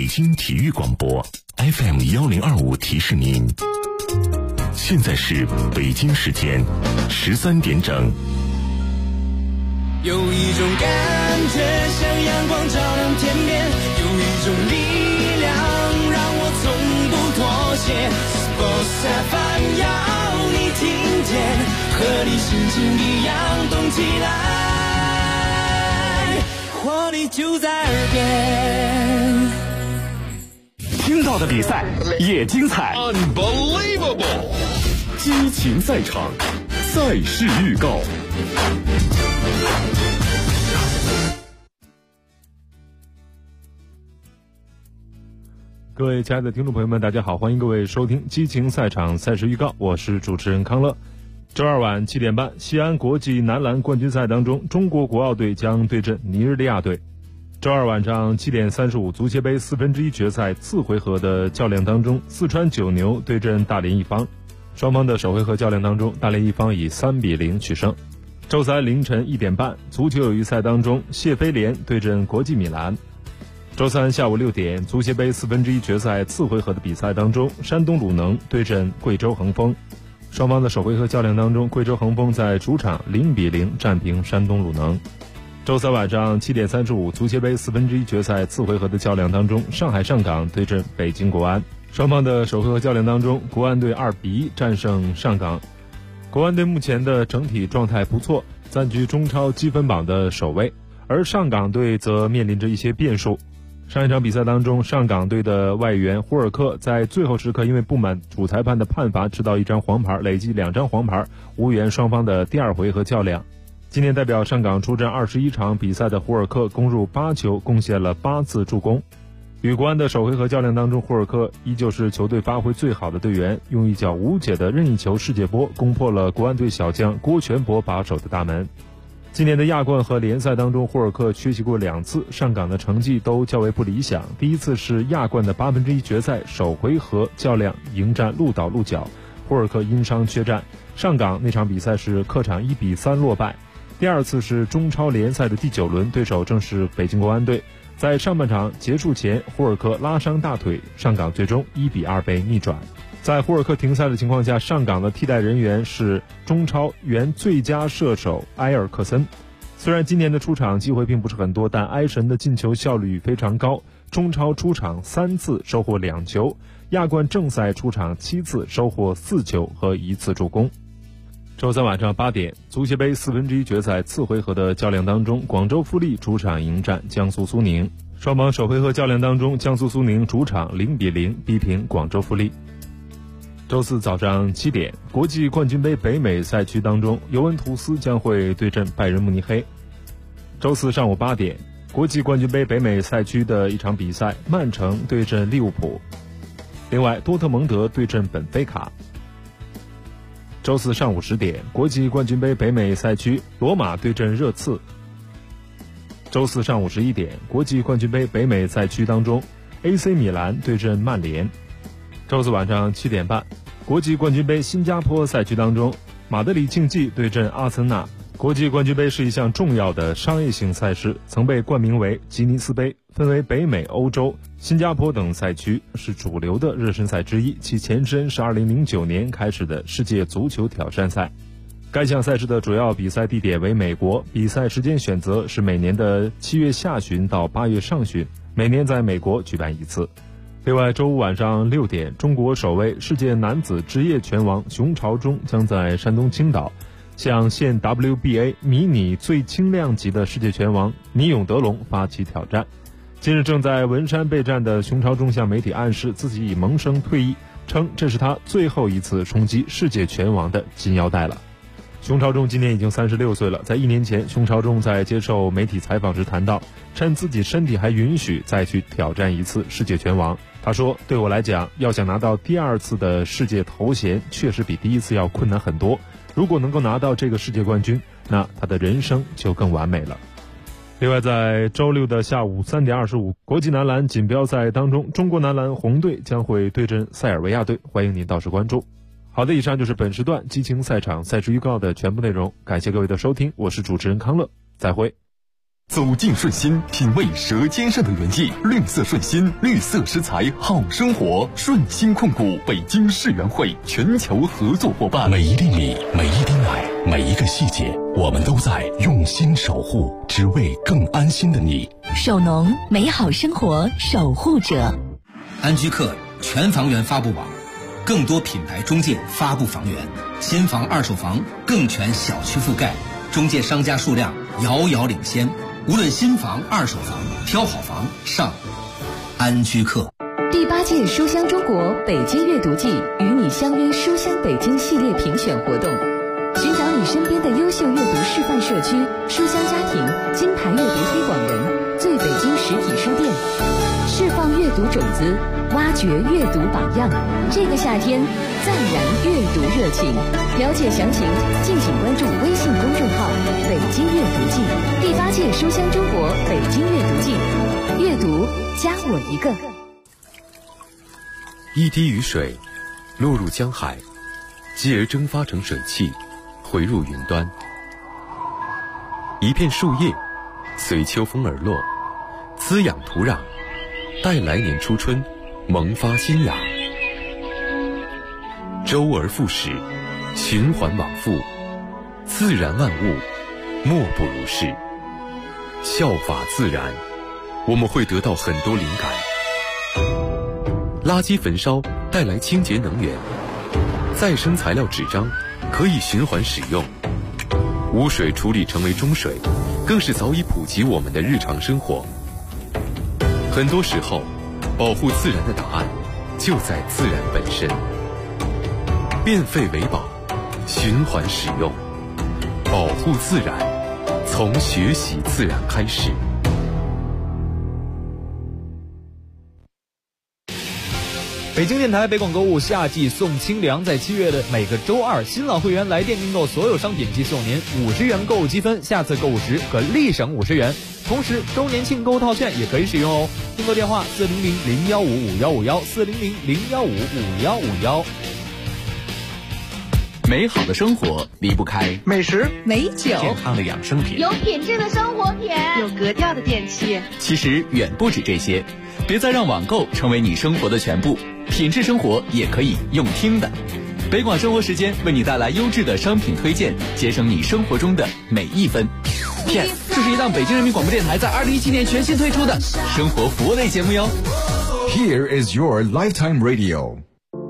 京体育广播 FM1025提示您，现在是北京时间13点整。 有一种感觉像阳光照亮天边，有一种力量让我从不妥协。Sports FM 要你听见，和你心情一样动起来，活力就在耳边。 听到的比赛也精彩 ，Unbelievable！ 激情赛场，赛事预告。 各位亲爱的听众朋友们，大家好，欢迎各位收听激情赛场赛事预告，我是主持人康乐。周二晚7点半，西安国际男篮冠军赛当中，中国国奥队将对阵尼日利亚队。周二晚上7点35，足协杯1/4决赛次回合的较量当中，四川九牛对阵大连一方。双方的首回合较量当中，大连一方以3-0取胜。周三凌晨1点半，足球友谊赛当中，谢菲联对阵国际米兰。周三下午6点，足协杯1/4决赛次回合的比赛当中，山东鲁能对阵贵州恒丰。双方的首回合较量当中，贵州恒丰在主场0-0战平山东鲁能。周三晚上7点35，足协杯1/4决赛次回合的较量当中，上海上港对阵北京国安。双方的首回合较量当中，国安队2-1战胜上港。国安队目前的整体状态不错，暂居中超积分榜的首位，而上港队则面临着一些变数。上一场比赛当中，上港队的外援胡尔克在最后时刻因为不满主裁判的判罚，吃到1张黄牌，累计2张黄牌，无缘双方的第二回合较量。今年代表上港出战21场比赛的胡尔克攻入8球，贡献了8次助攻。与国安的首回合较量当中，胡尔克依旧是球队发挥最好的队员，用一脚无解的任意球世界波攻破了国安队小将郭全博把守的大门。今年的亚冠和联赛当中，胡尔克缺席过2次，上港的成绩都较为不理想。第一次是亚冠的1/8决赛首回合较量迎战鹿岛鹿角，胡尔克因伤缺战，上港那场比赛是客场1-3落败。第二次是中超联赛的第9轮，对手正是北京国安队。在上半场结束前，胡尔克拉伤大腿，上港最终1-2被逆转。在胡尔克停赛的情况下，上港的替代人员是中超原最佳射手埃尔克森。虽然今年的出场机会并不是很多，但埃神的进球效率非常高，中超出场3次收获2球，亚冠正赛出场7次收获4球和1次助攻。周三晚上8点，足协杯1/4决赛次回合的较量当中，广州富力主场迎战江苏苏宁。双方首回合较量当中，江苏苏宁主场0-0逼平广州富力。周四早上7点，国际冠军杯北美赛区当中，尤文图斯将会对阵拜仁慕尼黑。周四上午8点，国际冠军杯北美赛区的一场比赛，曼城对阵利物浦。另外，多特蒙德对阵本菲卡。周四上午10点，国际冠军杯北美赛区，罗马对阵热刺。周四上午11点，国际冠军杯北美赛区当中 ，AC 米兰对阵曼联。周四晚上7点半，国际冠军杯新加坡赛区当中，马德里竞技对阵阿森纳。国际冠军杯是一项重要的商业性赛事，曾被冠名为吉尼斯杯，分为北美、欧洲、新加坡等赛区，是主流的热身赛之一。其前身是2009年开始的世界足球挑战赛。该项赛事的主要比赛地点为美国，比赛时间选择是每年的7月下旬到8月上旬，每年在美国举办1次。另外，周五晚上6点，中国首位世界男子职业拳王熊朝忠将在山东青岛向现 WBA 迷你最轻量级的世界拳王倪永德龙发起挑战。近日正在文山备战的熊朝忠向媒体暗示自己已萌生退役，称这是他最后一次冲击世界拳王的金腰带了。熊朝忠今年已经36岁了，在1年前，熊朝忠在接受媒体采访时谈到，趁自己身体还允许再去挑战一次世界拳王。他说，对我来讲，要想拿到第2次的世界头衔，确实比第1次要困难很多。如果能够拿到这个世界冠军，那他的人生就更完美了。另外，在周六的下午3点25，国际男篮锦标赛当中，中国男篮红队将会对阵塞尔维亚队，欢迎您到时关注。好的，以上就是本时段激情赛场赛事预告的全部内容，感谢各位的收听，我是主持人康乐，再会。 走进顺心，品味舌尖上的原意。绿色顺心，绿色食材好生活。顺心控股北京世园会全球合作伙伴。 每一粒米，每一滴奶，每一个细节，我们都在用心守护，只为更安心的你。 首农，美好生活守护者。 安居客全房源发布网，更多品牌中介发布房源，新房二手房更全小区覆盖，中介商家数量遥遥领先。无论新房、二手房，挑好房上安居客。 第8届书香中国北京阅读季与你相约书香北京系列评选活动，寻找你身边的优秀阅读示范社区、书香家庭、金牌阅读推广人、最北京实体书店，释放阅读种子，挖掘阅读榜样。这个夏天再燃阅读热情。了解详情，敬请关注微信公众号“北京阅读季”。第8届书香中国北京阅读季，阅读加我一个。 一滴雨水落入江海，继而蒸发成水汽，回入云端。一片树叶随秋风而落，滋养土壤，待来年初春萌发新芽。周而复始，循环往复，自然万物莫不如是。效法自然，我们会得到很多灵感。垃圾焚烧带来清洁能源，再生材料纸张可以循环使用，污水处理成为中水，更是早已普及我们的日常生活。很多时候，保护自然的答案就在自然本身。变废为宝，循环使用，保护自然，从学习自然开始。 北京电台北广购物夏季送清凉，在7月的每个周二，新老会员来电订购所有商品即送您50元购物积分，下次购物时可立省50元。同时，周年庆购物套券也可以使用哦。订购电话400-015-5151，400-015-5151。 美好的生活离不开美食、 美酒、 健康的养生品， 有品质的生活品， 有格调的电器。 其实远不止这些，别再让网购成为你生活的全部，品质生活也可以用听的。北广生活时间为你带来优质的商品推荐，节省你生活中的每一分。片，这是一档北京人民广播电台在2017年全新推出的生活服务类节目哟。 Here is your lifetime radio。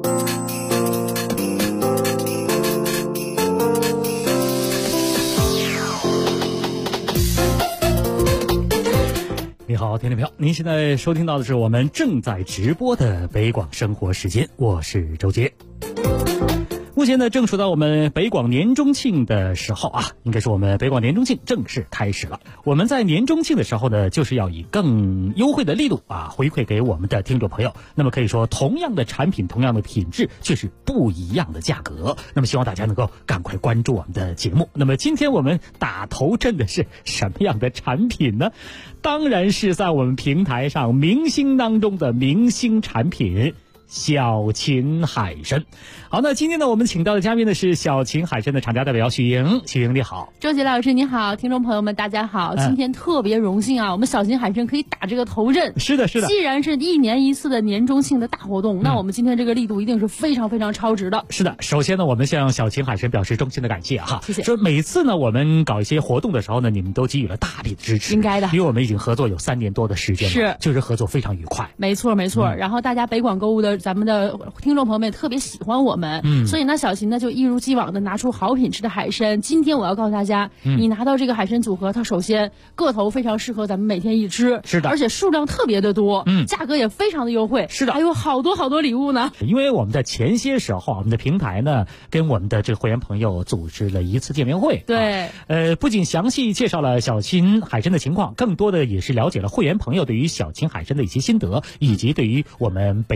你好，听众朋友，您现在收听到的是我们正在直播的北广生活时间，我是周杰。目前呢，正处到我们北广年中庆的时候啊，应该说我们北广年中庆正式开始了。我们在年中庆的时候呢，就是要以更优惠的力度啊，回馈给我们的听众朋友。那么可以说，同样的产品，同样的品质，却是不一样的价格。那么希望大家能够赶快关注我们的节目。那么今天我们打头阵的是什么样的产品呢？当然是在我们平台上明星当中的明星产品。小秦海参。好，那今天呢，我们请到的嘉宾呢是小秦海参的厂家代表许莹。许莹你好。 周杰老师你好，听众朋友们大家好，今天特别荣幸啊，我们小秦海参可以打这个头阵。 是的是的， 既然是1年1次的年中庆的大活动，那我们今天这个力度一定是非常非常超值的。 是的，首先呢，我们向小秦海参表示衷心的感谢哈， 谢谢。 说每次呢，我们搞一些活动的时候呢，你们都给予了大力的支持， 应该的， 因为我们已经合作有3年多的时间了， 是， 就是合作非常愉快。 没错没错，然后大家北广购物的咱们的听众朋友们也特别喜欢我们，所以呢，小秦呢就一如既往的拿出好品质的海参。今天我要告诉大家，你拿到这个海参组合，它首先个头非常适合咱们每天一吃， 是的， 而且数量特别的多，价格也非常的优惠， 是的， 还有好多好多礼物呢。 因为我们在前些时候，我们的平台呢跟我们的这个会员朋友组织了一次见面会， 对， 不仅详细介绍了小秦海参的情况，更多的也是了解了会员朋友对于小秦海参的一些心得，以及对于我们北广的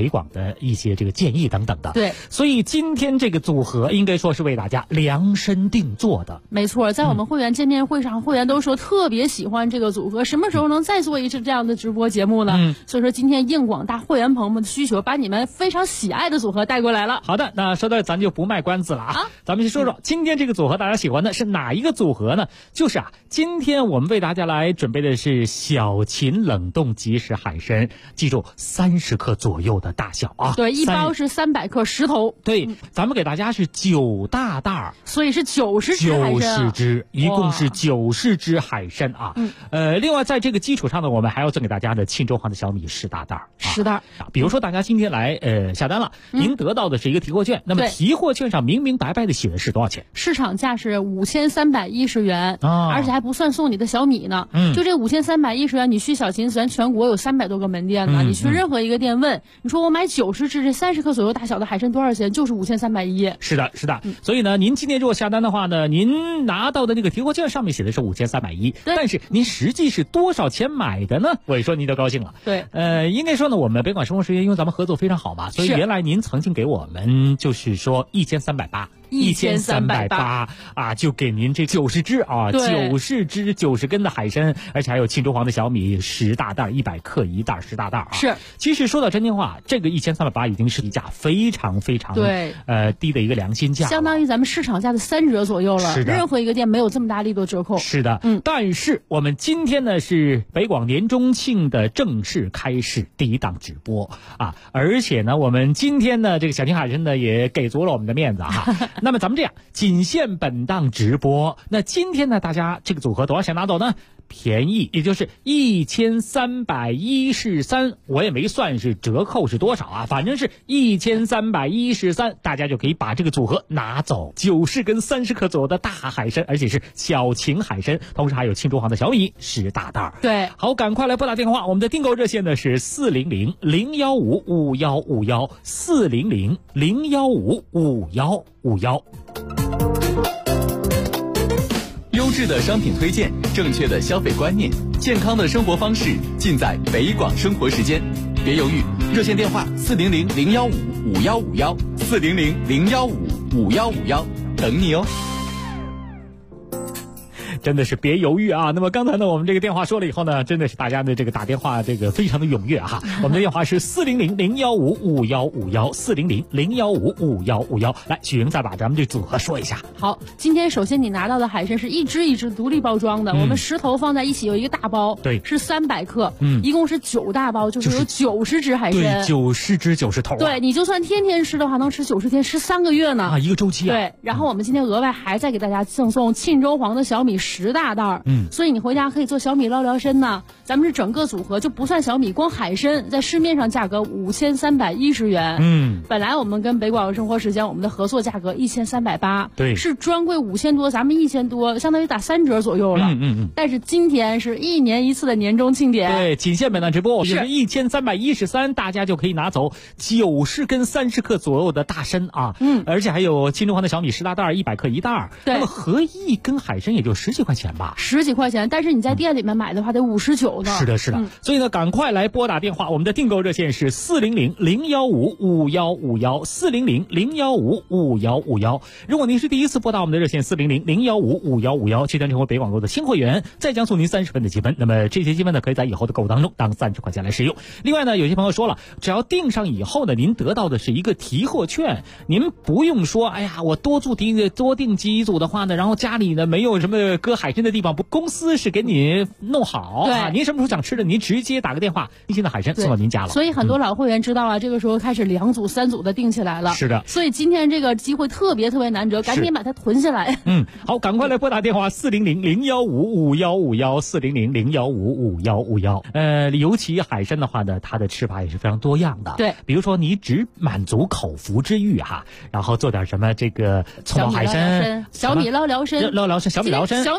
一些这个建议等等的。 对， 所以今天这个组合应该说是为大家量身定做的。 没错，在我们会员见面会上，会员都说特别喜欢这个组合，什么时候能再做一次这样的直播节目呢？所以说今天应广大会员朋友们的需求，把你们非常喜爱的组合带过来了。 好的，那说到咱就不卖关子了咱们去说说今天这个组合大家喜欢的是哪一个组合呢？就是今天我们为大家来准备的是小秦冷冻即食海参，记住30克左右的大小对，一包是300克10头。 对，咱们给大家是9大袋， 所以是90只海参 90只，一共是90只海参另外在这个基础上呢，我们还要赠给大家的庆州黄的小米10大袋 10袋。 比如说大家今天来下单了，您得到的是一个提货券，那么提货券上明明白白的写的是多少钱？ 市场价是5310元而且还不算送你的小米呢。就这5310元，你去小秦咱全国有300多个门店呢，你去任何一个店问，你说我买90只这30克左右大小的海参多少钱？就是5310。 是的，所以呢，您今天如果下单的话呢，您拿到的那个提货券上面写的是5310，但是您实际是多少钱买的呢？我一说您就高兴了。 对， 应该说呢，我们北广生活时间因为咱们合作非常好嘛，所以原来您曾经给我们就是说1380就给您这90只90只90根的海参，而且还有庆州黄的小米10大袋，100克一袋10大袋是， 其实说到真心话，这个1380已经是一价非常非常低的一个良心价， 相当于咱们市场价的3折左右了。任何一个店没有这么大力度折扣。 是的，但是我们今天呢是北广年中庆的正式开始第一档直播而且呢，我们今天呢这个小秦海参呢也给足了我们的面子那么咱们这样，仅限本档直播。那今天呢，大家这个组合多少钱拿走呢？便宜，也就是1313，我也没算是折扣是多少反正是1313，大家就可以把这个组合拿走，90根30克左右的大海参，而且是小秦海参，同时还有庆州黄的小米10大袋。 对， 好，赶快来拨打电话，我们的订购热线呢是400-015-5151，400-015-5151。 优质的商品推荐，正确的消费观念，健康的生活方式，尽在北广生活时间。别犹豫，热线电话400-015-5151，400-015-5151，等你哦。 真的是别犹豫那么刚才呢，我们这个电话说了以后呢，真的是大家的这个打电话这个非常的踊跃我们的电话是400-015-5151，400-015-5151。来，许莹再把咱们这组合说一下。 好，今天首先你拿到的海参是一只一只独立包装的，我们10头放在一起有一个大包， 对， 是300克，一共是9大包，就是有90只海参， 对，90只90头对，你就算天天吃的话，能吃90天，吃3个月呢一个周期对，然后我们今天额外还再给大家赠送庆州黄的小米10大袋，所以你回家可以做小米捞辽参呢。咱们是整个组合就不算小米，光海参在市面上价格5310元，本来我们跟北广生活时间我们的合作价格1380， 对， 是专柜5000多，咱们1000多，相当于打3折左右了。但是今天是1年1次的年终庆典， 对，仅限本档直播，就是1313，大家就可以拿走90根30克左右的大参而且还有庆州黄的小米10大袋，100克一袋，那么合一根海参也就10几块钱吧 ，10几块钱，但是你在店里面买的话得59呢。 是的，所以呢，赶快来拨打电话，我们的订购热线是400-015-5151，400-015-5151。如果您是第一次拨打我们的热线400-015-5151，去成为北广购的新会员，再将送您30分的积分。那么这些积分呢，可以在以后的购物当中当30块钱来使用。另外呢，有些朋友说了，只要订上以后呢，您得到的是一个提货券，您不用说，哎呀，我多订几组的话呢，然后家里呢没有什么搁海参的地方，公司是给你弄好您什么时候想吃的，您直接打个电话，新鲜的海参送到您家了。 所以很多老会员知道这个时候开始2组3组的订起来了。 是的， 所以今天这个机会特别难得，赶紧把它囤下来。 好，赶快来拨打电话400-015-5151，400-015-5151。尤其海参的话呢，它的吃法也是非常多样的。 对， 比如说你只满足口腹之欲然后做点什么这个葱爆海参、 小米捞辽参、 小米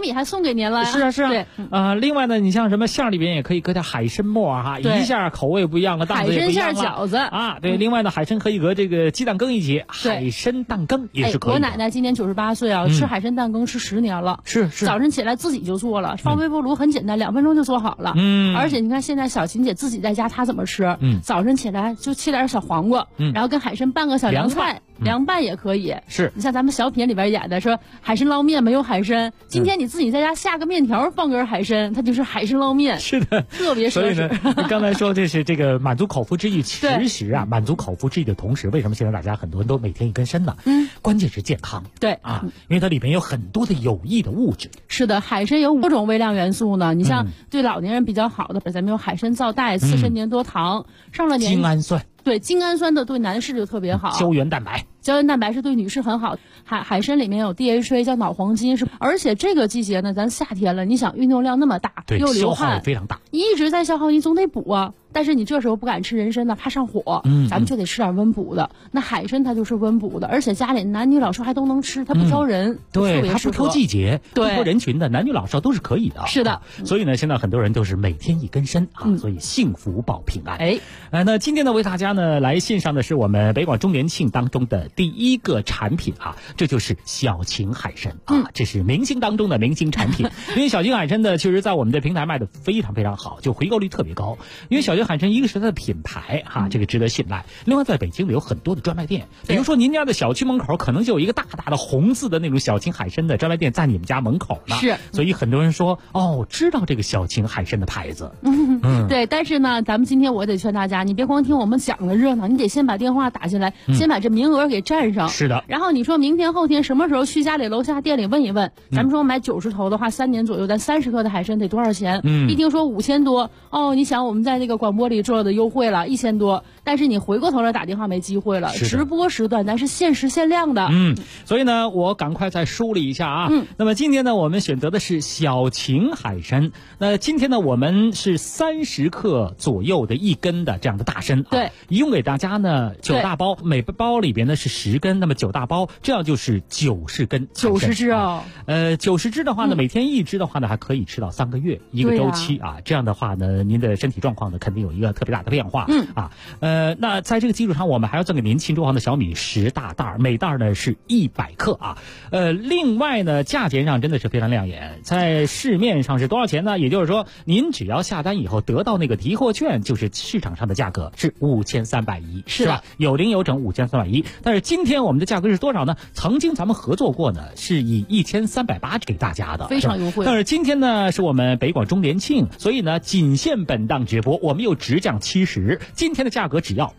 米还送给您了呀。 是啊是啊。 对， 另外呢，你像什么馅儿里边也可以搁点海参末哈，一下口味不一样了，档次也不一样了。 海参馅饺子啊，对。另外呢，海参可以搁这个鸡蛋羹一起，海参蛋羹也是可以的。 我奶奶今年98岁啊，吃海参蛋羹吃10年了。 是。 早晨起来自己就做了，放微波炉很简单，2分钟就做好了。而且你看现在小琴姐自己在家，她怎么吃？早晨起来就切点小黄瓜，然后跟海参拌个小凉菜。凉拌也可以， 是你像咱们小品里边演的说海参捞面没有海参，今天你自己在家下个面条放根海参，它就是海参捞面。 是的， 特别所以呢，刚才说这是这个满足口腹之欲，其实啊，满足口腹之欲的同时，为什么现在大家很多人都每天一根参呢？关键是健康。 对啊，因为它里面有很多的有益的物质。 是的，海参有5种微量元素呢。你像对老年人比较好的，咱们有海参皂苷、刺参粘多糖，上了年精氨酸。 对，精氨酸的对男士就特别好。 胶原蛋白是对女士很好。海参里面有 DHA 叫脑黄金，而且这个季节呢，咱夏天了，你想运动量那么大，又流汗， 消耗非常大， 你一直在消耗，你总得补啊。但是你这时候不敢吃人参呢，怕上火，咱们就得吃点温补的。那海参它就是温补的，而且家里男女老少还都能吃，它不挑人， 对，它不挑季节，不挑人群的，男女老少都是可以的。 是的， 所以呢，现在很多人都是每天一根参啊，所以幸福保平安。那今天呢，为大家呢来献上的是我们北广周年庆当中的第一个产品啊，这就是小秦海参啊，这是明星当中的明星产品。因为小秦海参呢，其实在我们的平台卖的非常非常好，就回购率特别高。因为小秦海参一个是它的品牌哈，这个值得信赖。另外，在北京有很多的专卖店，比如说您家的小区门口可能就有一个大大的红字的那种小秦海参的专卖店在你们家门口呢。 是， 所以很多人说知道这个小秦海参的牌子。 对，但是呢，咱们今天我得劝大家，你别光听我们讲的热闹，你得先把电话打进来，先把这名额给占上。 是的。 然后你说明天后天什么时候去家里楼下店里问一问，咱们说买90头的话，3年左右，咱30克的海参得多少钱？一听说5000多，你想我们在这个广播里做的优惠了1000多，但是你回过头来打电话没机会了。直播时段咱是限时限量的。 所以呢，我赶快再梳理一下啊。那么今天呢，我们选择的是小秦海参。那今天呢，我们是30克左右的1根的这样的大参。 对， 一共给大家呢9大包，每包里边呢是10根，那么9大包，这样就是90根。 90只哦。 90只的话呢，每天1只的话呢，还可以吃到3个月一个周期啊。这样的话呢，您的身体状况呢，肯定有一个特别大的变化。那在这个基础上，我们还要赠给您庆祝行的小米10大袋，每袋呢是100克啊。另外呢，价钱上真的是非常亮眼，在市面上是多少钱呢？也就是说，您只要下单以后得到那个提货券，就是市场上的价格是5310，是吧？有零有整5310。但是今天我们的价格是多少呢？曾经咱们合作过呢，是以1380给大家的， 非常优惠。 但是今天呢，是我们北广周年庆，所以呢，仅限本档直播，我们又直降70，今天的价格只要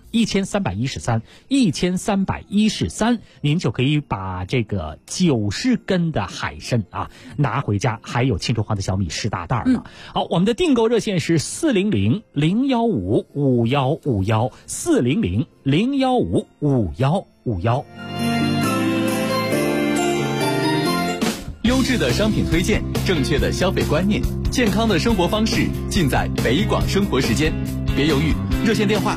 1313，您就可以把这个90根的海参啊拿回家，还有庆祝行的小米10大袋呢。好，我们的订购热线是400-015-5151，400-015-5151。 优质的商品推荐，正确的消费观念，健康的生活方式，尽在北广生活时间。别犹豫，热线电话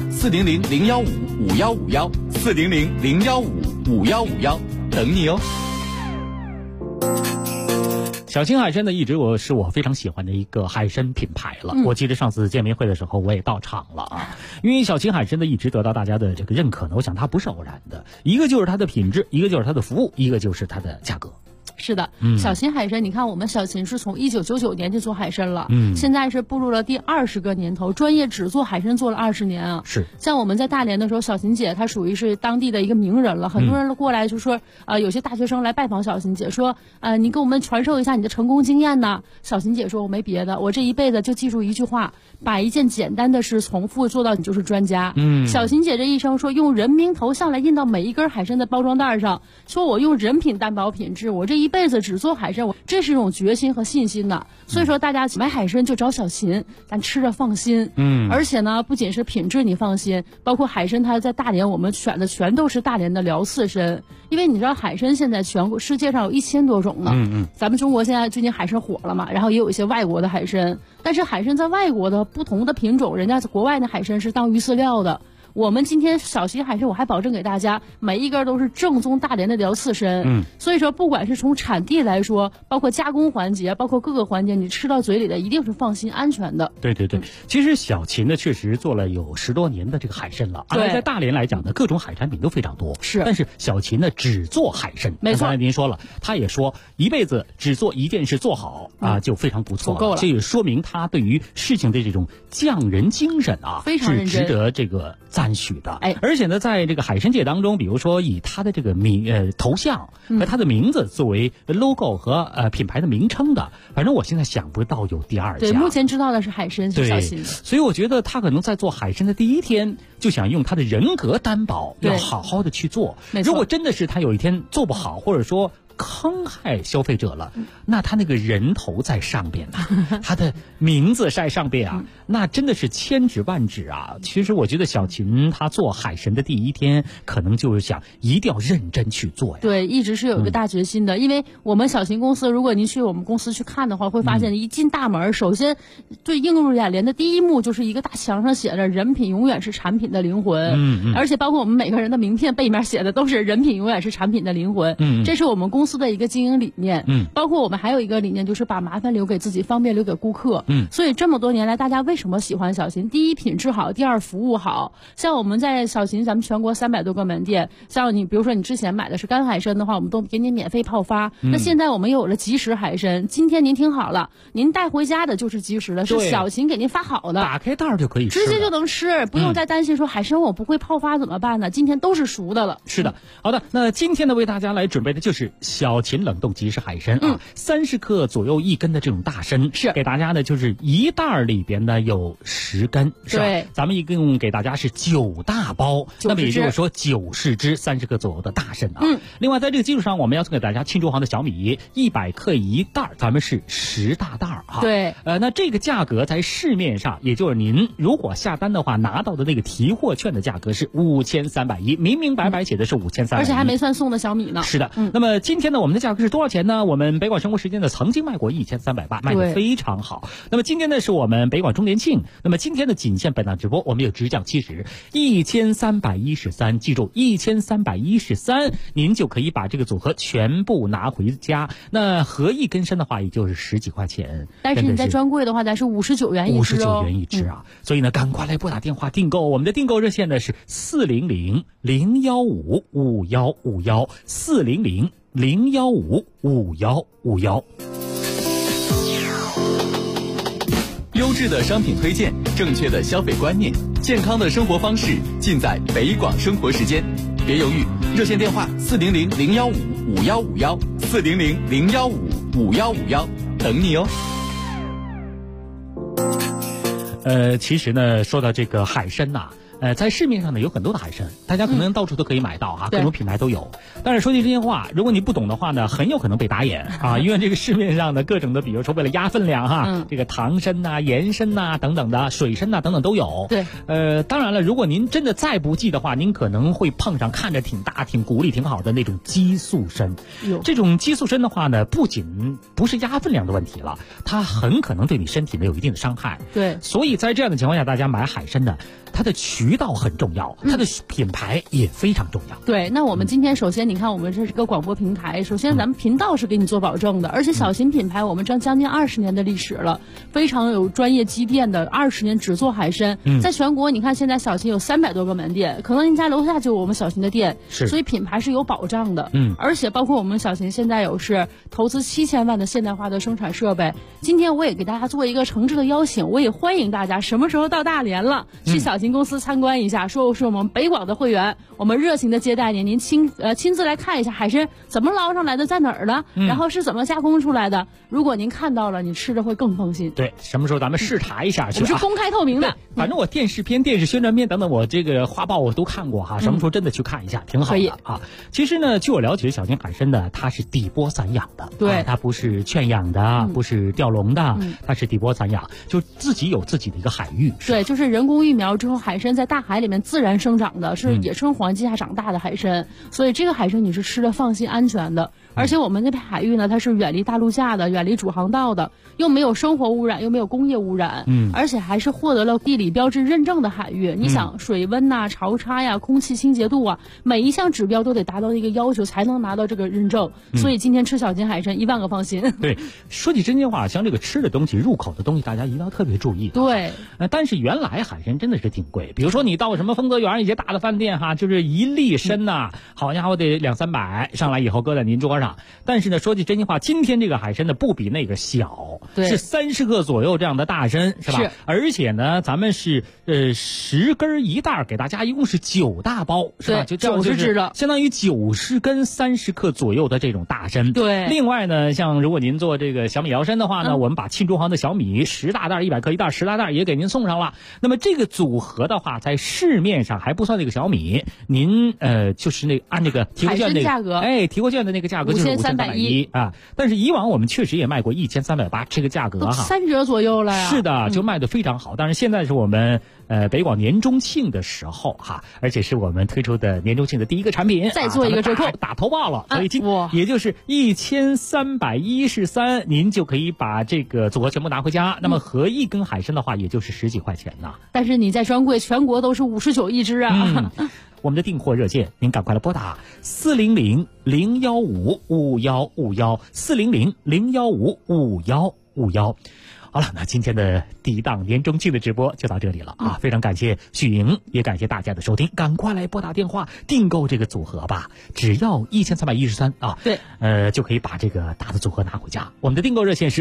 400-015-5151，400-015-5151，等你哦。 小秦海参呢，一直是我非常喜欢的一个海参品牌了。我记得上次见面会的时候，我也到场了啊。因为小秦海参呢，一直得到大家的这个认可呢，我想它不是偶然的，一个就是它的品质，一个就是它的服务，一个就是它的价格。 是的，小秦海参，你看我们小秦是从1999年就做海参了，现在是步入了第20个年头，专业只做海参做了20年啊。 是， 像我们在大连的时候，小秦姐她属于是当地的一个名人了，很多人过来就说，有些大学生来拜访小秦姐，说，你给我们传授一下你的成功经验呢。小秦姐说，我没别的，我这一辈子就记住一句话，把一件简单的事重复做到你就是专家。小秦姐这一生说，用人名头像来印到每一根海参的包装袋上，说我用人品担保品质，我这一辈子只做海参，这是一种决心和信心的。所以说大家买海参就找小秦，咱吃着放心。而且呢，不仅是品质你放心，包括海参它在大连我们选的全都是大连的辽刺参，因为你知道海参现在全国世界上有1000多种呢。咱们中国现在最近海参火了嘛，然后也有一些外国的海参，但是海参在外国的不同的品种，人家国外的海参是当鱼饲料的。 我们今天小旗海参，我还保证给大家每一根都是正宗大连的辽刺参。所以说不管是从产地来说，包括加工环节，包括各个环节，你吃到嘴里的一定是放心安全的。 对对对，其实小秦呢确实做了有10多年的这个海参了，而在大连来讲呢，各种海产品都非常多。 是， 但是小秦呢只做海参。 没错， 刚才您说了，他也说一辈子只做一件事做好啊，就非常不错了， 够了。 这也说明他对于事情的这种匠人精神啊， 非常认真， 是值得这个赞许的。而且呢，在这个海参界当中，比如说以他的这个头像和他的名字作为 logo 和品牌的名称的，反正我现在想不到有第二家。 对，目前知道的是海参是小秦的。 所以我觉得他可能在做海参的第一天就想用他的人格担保，要好好的去做。如果真的是他有一天做不好，或者说坑害消费者了，那他那个人头在上边啊，他的名字在上边啊，那真的是千指万指啊。其实我觉得小秦他做海参的第一天，可能就是想一定要认真去做呀。 对，一直是有一个大决心的。因为我们小秦公司，如果您去我们公司去看的话，会发现一进大门，首先对映入眼帘的第一幕就是一个大墙上写着"人品永远是产品的灵魂"，而且包括我们每个人的名片背面写的都是"人品永远是产品的灵魂"。这是我们公司的一个经营理念。包括我们还有一个理念，就是把麻烦留给自己，方便留给顾客。所以这么多年来，大家为什么喜欢小秦？第一，品质好；第二，服务好。像我们在小秦，咱们全国300多个门店，像你比如说你之前买的是干海参的话，我们都给你免费泡发。那现在我们又有了即食海参，今天您听好了，您带回家的就是即食的，是小秦给您发好的， 打开袋就可以吃， 直接就能吃，不用再担心说海参我不会泡发怎么办呢？今天都是熟的了。 是的，好的，那今天呢为大家来准备的就是小秦冷冻即食海参啊，30克左右1根的这种大参，是给大家呢就是一袋里边呢有10根，是吧？ 对， 咱们一共给大家是9大包，那么也就是说90只30克左右的大参啊。另外在这个基础上，我们要送给大家庆州行的小米100克一袋，咱们是10大袋啊。 对， 那这个价格在市面上，也就是您如果下单的话拿到的那个提货券的价格是5310，明明白白写的是5310， 而且还没算送的小米呢。 是的，那么今天呢，我们的价格是多少钱呢？我们北广生活时间呢曾经卖过1380，卖得非常好。那么今天呢是我们北广周年庆，那么今天的仅限本档直播，我们有直降70 1313，记住1313，您就可以把这个组合全部拿回家。那合一根参的话，也就是10几块钱， 但是你在专柜的话，咱是59元一只 ，59元一只啊。所以呢，赶快来拨打电话订购，我们的订购热线呢是400-015-5151，400-015-5151。 优质的商品推荐，正确的消费观念，健康的生活方式，尽在北广生活时间。别犹豫，热线电话400-015-5151，400-015-5151，等你哦。 其实呢，说到这个海参呐，在市面上呢有很多的海参，大家可能到处都可以买到哈，各种品牌都有。但是说句真心话，如果你不懂的话呢，很有可能被打眼啊，因为这个市面上的各种的，比如说为了压分量哈，这个糖参呐、盐参呐等等的，水参呐等等都有。 对， 当然了，如果您真的再不济的话，您可能会碰上看着挺大、挺骨力挺好的那种激素参。这种激素参的话呢，不仅不是压分量的问题了，它很可能对你身体呢有一定的伤害。 对， 所以在这样的情况下，大家买海参呢，它的渠道很重要，它的品牌也非常重要。 对，那我们今天首先你看，我们这是个广播平台，首先咱们频道是给你做保证的，而且小秦品牌我们将近20年的历史了，非常有专业积淀的，20年只做海参。在全国你看现在小秦有300多个门店，可能您家楼下就有我们小秦的店，所以品牌是有保障的。而且包括我们小秦现在有是投资7000万的现代化的生产设备。今天我也给大家做一个诚挚的邀请，我也欢迎大家什么时候到大连了，去小秦公司参观一下，说是我们北广的会员，我们热情的接待您，您亲自来看一下海参怎么捞上来的，在哪儿呢？然后是怎么加工出来的？如果您看到了，你吃着会更放心。 对，什么时候咱们视察一下去？ 我是公开透明的， 反正我电视片、电视宣传片等等，我这个画报我都看过哈。什么时候真的去看一下，挺好的啊。其实呢，据我了解，小秦海参呢，它是底波散养的， 对， 它不是圈养的，不是钓笼的，它是底波散养，就自己有自己的一个海域。 对，就是人工育苗之后，海参在大海里面自然生长的，是野生环境下长大的海参，所以这个海参你是吃的放心安全的。 而且我们那片海域呢，它是远离大陆架的，远离主航道的，又没有生活污染，又没有工业污染，而且还是获得了地理标志认证的海域。你想水温呐、潮差呀、空气清洁度啊，每一项指标都得达到一个要求才能拿到这个认证。所以今天吃小金海参10000个放心。 对，说起真心话，像这个吃的东西、入口的东西，大家一定要特别注意。 对， 但是原来海参真的是挺贵，比如说你到什么丰泽园一些大的饭店哈，就是1粒参呐，好家伙得200-300，上来以后搁在您桌上。但是呢，说句真心话，今天这个海参呢不比那个小，是30克左右这样的大参，是吧？而且呢，咱们是10根1袋，给大家一共是9大包，是吧？就 90只的， 相当于90根30克左右的这种大参。 对。 另外呢，像如果您做这个小米摇参的话呢，我们把沁中行的小米10大袋100克1袋10大袋也给您送上了。那么这个组合的话，在市面上还不算那个小米，您就是按那个提货券那个价格， 提货券的那个价格就是5310啊。但是以往我们确实也卖过1380这个价格哈 ，3折左右了呀。 是的，就卖得非常好。但是现在是我们北广年中庆的时候哈，而且是我们推出的年中庆的第一个产品， 再做一个折扣， 打头报了，所以也就是1313，您就可以把这个组合全部拿回家。那么合一根海参的话，也就是10几块钱呢。 但是你在专柜全国都是59一只啊。 我们的订货热线，您赶快来拨打400-015-5151，400-015-5151。好了，那今天的第一档年中庆的直播就到这里了啊！非常感谢许莹，也感谢大家的收听，赶快来拨打电话订购这个组合吧，只要1313啊！ 对， 就可以把这个大的组合拿回家。我们的订购热线是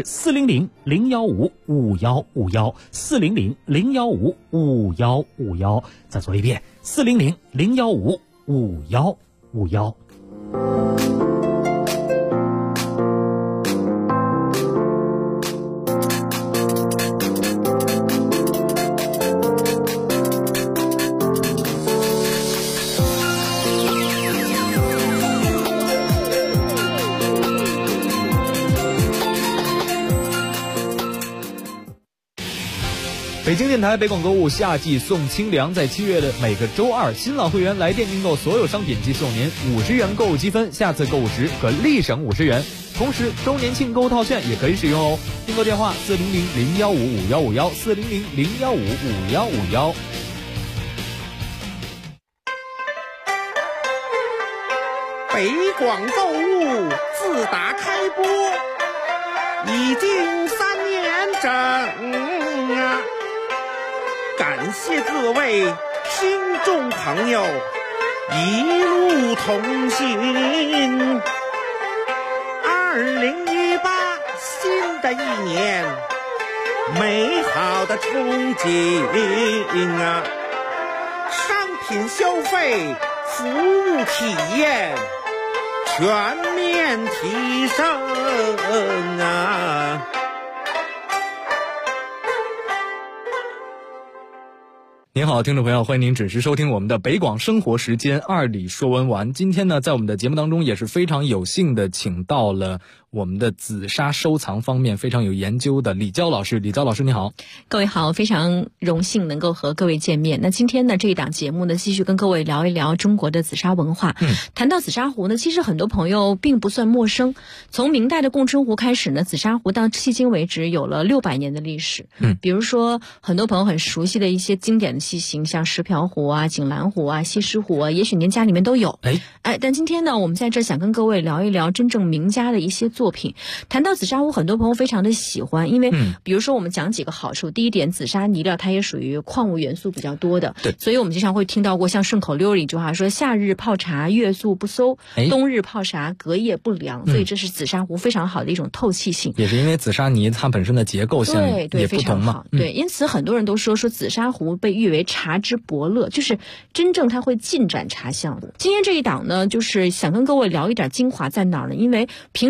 400-015-5151，400-015-5151。再说一遍，400-015-5151。 北京电台北广购物夏季送清凉，在7月的每个周二，新老会员来电订购所有商品即送您50元购物积分，下次购物时可立省50元。同时，周年庆购物套券也可以使用哦。订购电话400-015-5151，400-015-5151。 北广购物自打开播已经3年整啊！感谢各位听众朋友一路同行。2018新的一年，美好的憧憬啊！商品消费、服务体验全面提升啊！ 您好，听众朋友，欢迎您准时收听我们的北广生活时间2里说文玩。今天呢，在我们的节目当中也是非常有幸的请到了我们的紫砂收藏方面非常有研究的李娇老师。李娇老师你好。 各位好，非常荣幸能够和各位见面。那今天呢，这一档节目呢，继续跟各位聊一聊中国的紫砂文化。谈到紫砂壶呢，其实很多朋友并不算陌生。从明代的供春壶开始呢，紫砂壶到迄今为止有了600年的历史。比如说很多朋友很熟悉的一些经典的器型，像石瓢壶啊、锦兰壶啊、西施壶啊，也许您家里面都有。但今天呢，我们在这想跟各位聊一聊真正名家的一些作品。谈到紫砂壶，很多朋友非常的喜欢，因为比如说我们讲几个好处。第一点，紫砂泥料它也属于矿物元素比较多的，所以我们经常会听到过像顺口溜里一句话说：夏日泡茶月宿不馊，冬日泡茶隔夜不凉。所以这是紫砂壶非常好的一种透气性。 也是因为紫砂泥它本身的结构性也不同嘛。 对，因此很多人都说紫砂壶被誉为茶之伯乐，就是真正它会尽展茶香。今天这一档呢，就是想跟各位聊一点精华在哪儿呢？因为平时我们买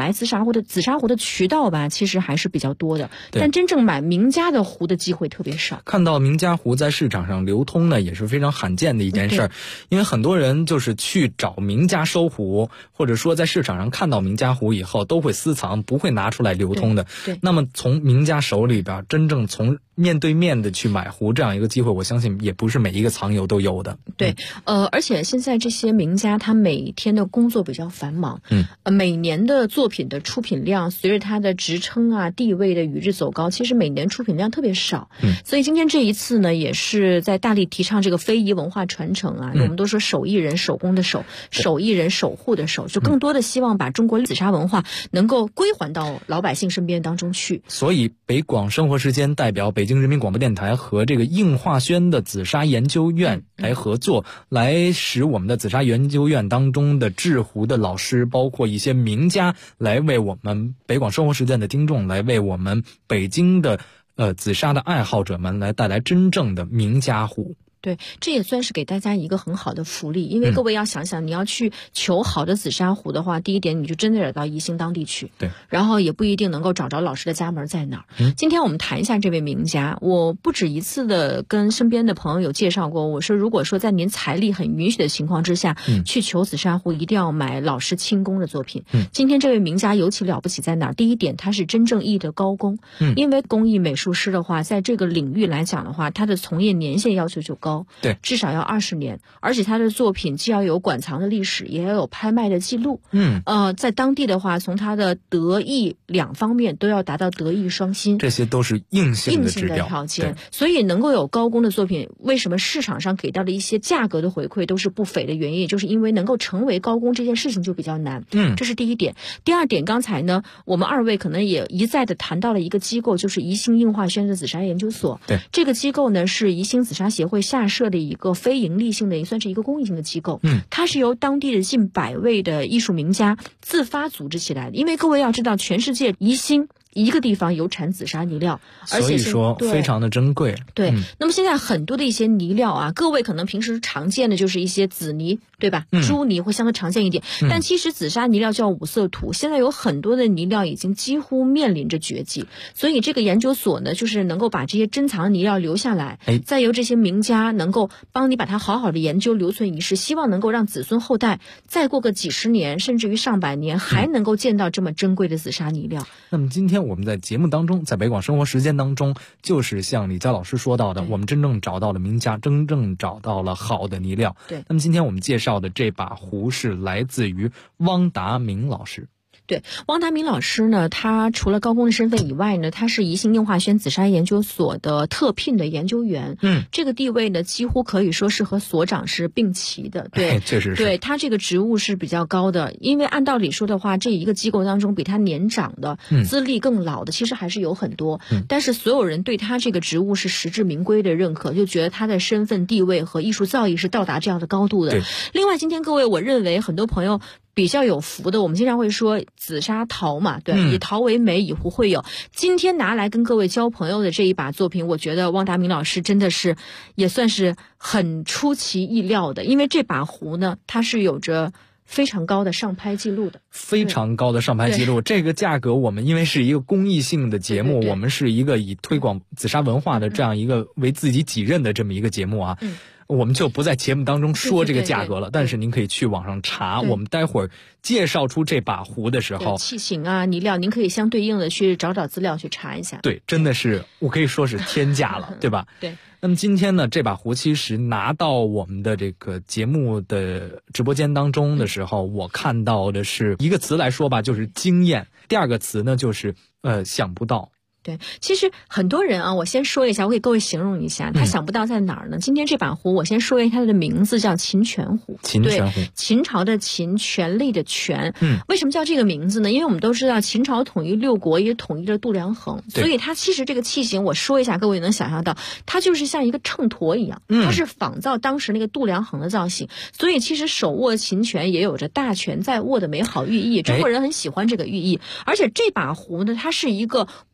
买紫砂壶的渠道吧，其实还是比较多的，但真正买名家的壶的机会特别少。 看到名家壶在市场上流通呢，也是非常罕见的一件事儿，因为很多人就是去找名家收壶，或者说在市场上看到名家壶以后都会私藏，不会拿出来流通的。 对， 那么从名家手里边真正从面对面的去买壶这样一个机会，我相信也不是每一个藏友都有的。 对，而且现在这些名家他每天的工作比较繁忙，每年的作品的出品量随着他的职称啊地位的与日走高，其实每年出品量特别少。所以今天这一次呢，也是在大力提倡这个非遗文化传承啊。我们都说手艺人手工的手，手艺人守护的守，就更多的希望把中国紫砂文化能够归还到老百姓身边当中去。 所以北广生活时间代表北京人民广播电台和这个应化轩的紫砂研究院来合作，来使我们的紫砂研究院当中的制壶的老师，包括一些名家，来为我们北广生活时间的听众，来为我们北京的紫砂的爱好者们来带来真正的名家壶。 对，这也算是给大家一个很好的福利，因为各位要想想，你要去求好的紫砂壶的话，第一点你就真的得到宜兴当地去， 对， 然后也不一定能够找着老师的家门在哪儿。今天我们谈一下这位名家，我不止一次的跟身边的朋友有介绍过，我说如果说在您财力很允许的情况之下，去求紫砂壶，一定要买老师亲工的作品。今天这位名家尤其了不起在哪儿？第一点，他是真正意义的高工，因为工艺美术师的话，在这个领域来讲的话，他的从业年限要求就高。 对， 至少要20年，而且他的作品既要有馆藏的历史，也要有拍卖的记录。在当地的话，从他的德艺两方面都要达到德艺双馨， 这些都是硬性的指标条件。所以能够有高工的作品，为什么市场上给到的一些价格的回馈都是不菲的原因，就是因为能够成为高工这件事情就比较难。这是第一点。第二点，刚才呢，我们二位可能也一再的谈到了一个机构，就是宜兴应化轩的紫砂研究所。 对， 这个机构呢是宜兴紫砂协会下设的一个非盈利性的，也算是一个公益性的机构。它是由当地的近100位的艺术名家自发组织起来的。因为各位要知道，全世界宜兴一个地方有产紫砂泥料，而且所以说非常的珍贵。 对，那么现在很多的一些泥料啊，各位可能平时常见的就是一些紫泥，对吧？朱泥会相对常见一点，但其实紫砂泥料叫五色土，现在有很多的泥料已经几乎面临着绝迹。所以这个研究所呢，就是能够把这些珍藏的泥料留下来，再由这些名家能够帮你把它好好的研究留存于世，希望能够让子孙后代再过个几十年甚至于上百年还能够见到这么珍贵的紫砂泥料。 那么今天我们在节目当中，在北广生活时间当中，就是像李佳老师说到的，我们真正找到了名家，真正找到了好的泥料。 对， 那么今天我们介绍的这把壶是来自于汪达明老师。 对，汪达明老师呢，他除了高工的身份以外呢，他是宜兴应化轩紫砂研究所的特聘的研究员。这个地位呢，几乎可以说是和所长是并齐的。对， 确实是。 对，他这个职务是比较高的，因为按道理说的话，这一个机构当中比他年长的、资历更老的，其实还是有很多。但是所有人对他这个职务是实至名归的认可，就觉得他的身份地位和艺术造诣是到达这样的高度的。另外，今天各位，我认为很多朋友比较有福的，我们经常会说紫砂陶嘛，对，以陶为媒，以壶会友。今天拿来跟各位交朋友的这一把作品，我觉得汪达明老师真的是也算是很出其意料的，因为这把壶呢，它是有着非常高的上拍记录的， 非常高的上拍记录。这个价格我们因为是一个公益性的节目，我们是一个以推广紫砂文化的这样一个为自己己任的这么一个节目啊。我们就不在节目当中说这个价格了，但是您可以去网上查。我们待会儿介绍出这把壶的时候， 器型啊、泥料，您可以相对应的去找资料去查一下。 对，真的是我可以说是天价了，对吧？ 对。 那么今天呢，这把壶其实拿到我们的这个节目的直播间当中的时候，我看到的是一个词来说吧，就是惊艳；第二个词呢，就是想不到。 对，其实很多人啊，我先说一下，我给各位形容一下，他想不到在哪儿呢？今天这把壶，我先说一下它的名字叫秦泉壶。 秦泉壶， 秦朝的秦，权力的权。为什么叫这个名字呢？因为我们都知道秦朝统一6国，也统一了度量衡，所以它其实这个器型，我说一下，各位能想象到，它就是像一个秤砣一样，它是仿造当时那个度量衡的造型，所以其实手握秦权也有着大权在握的美好寓意。中国人很喜欢这个寓意，而且这把壶呢，它是一个光速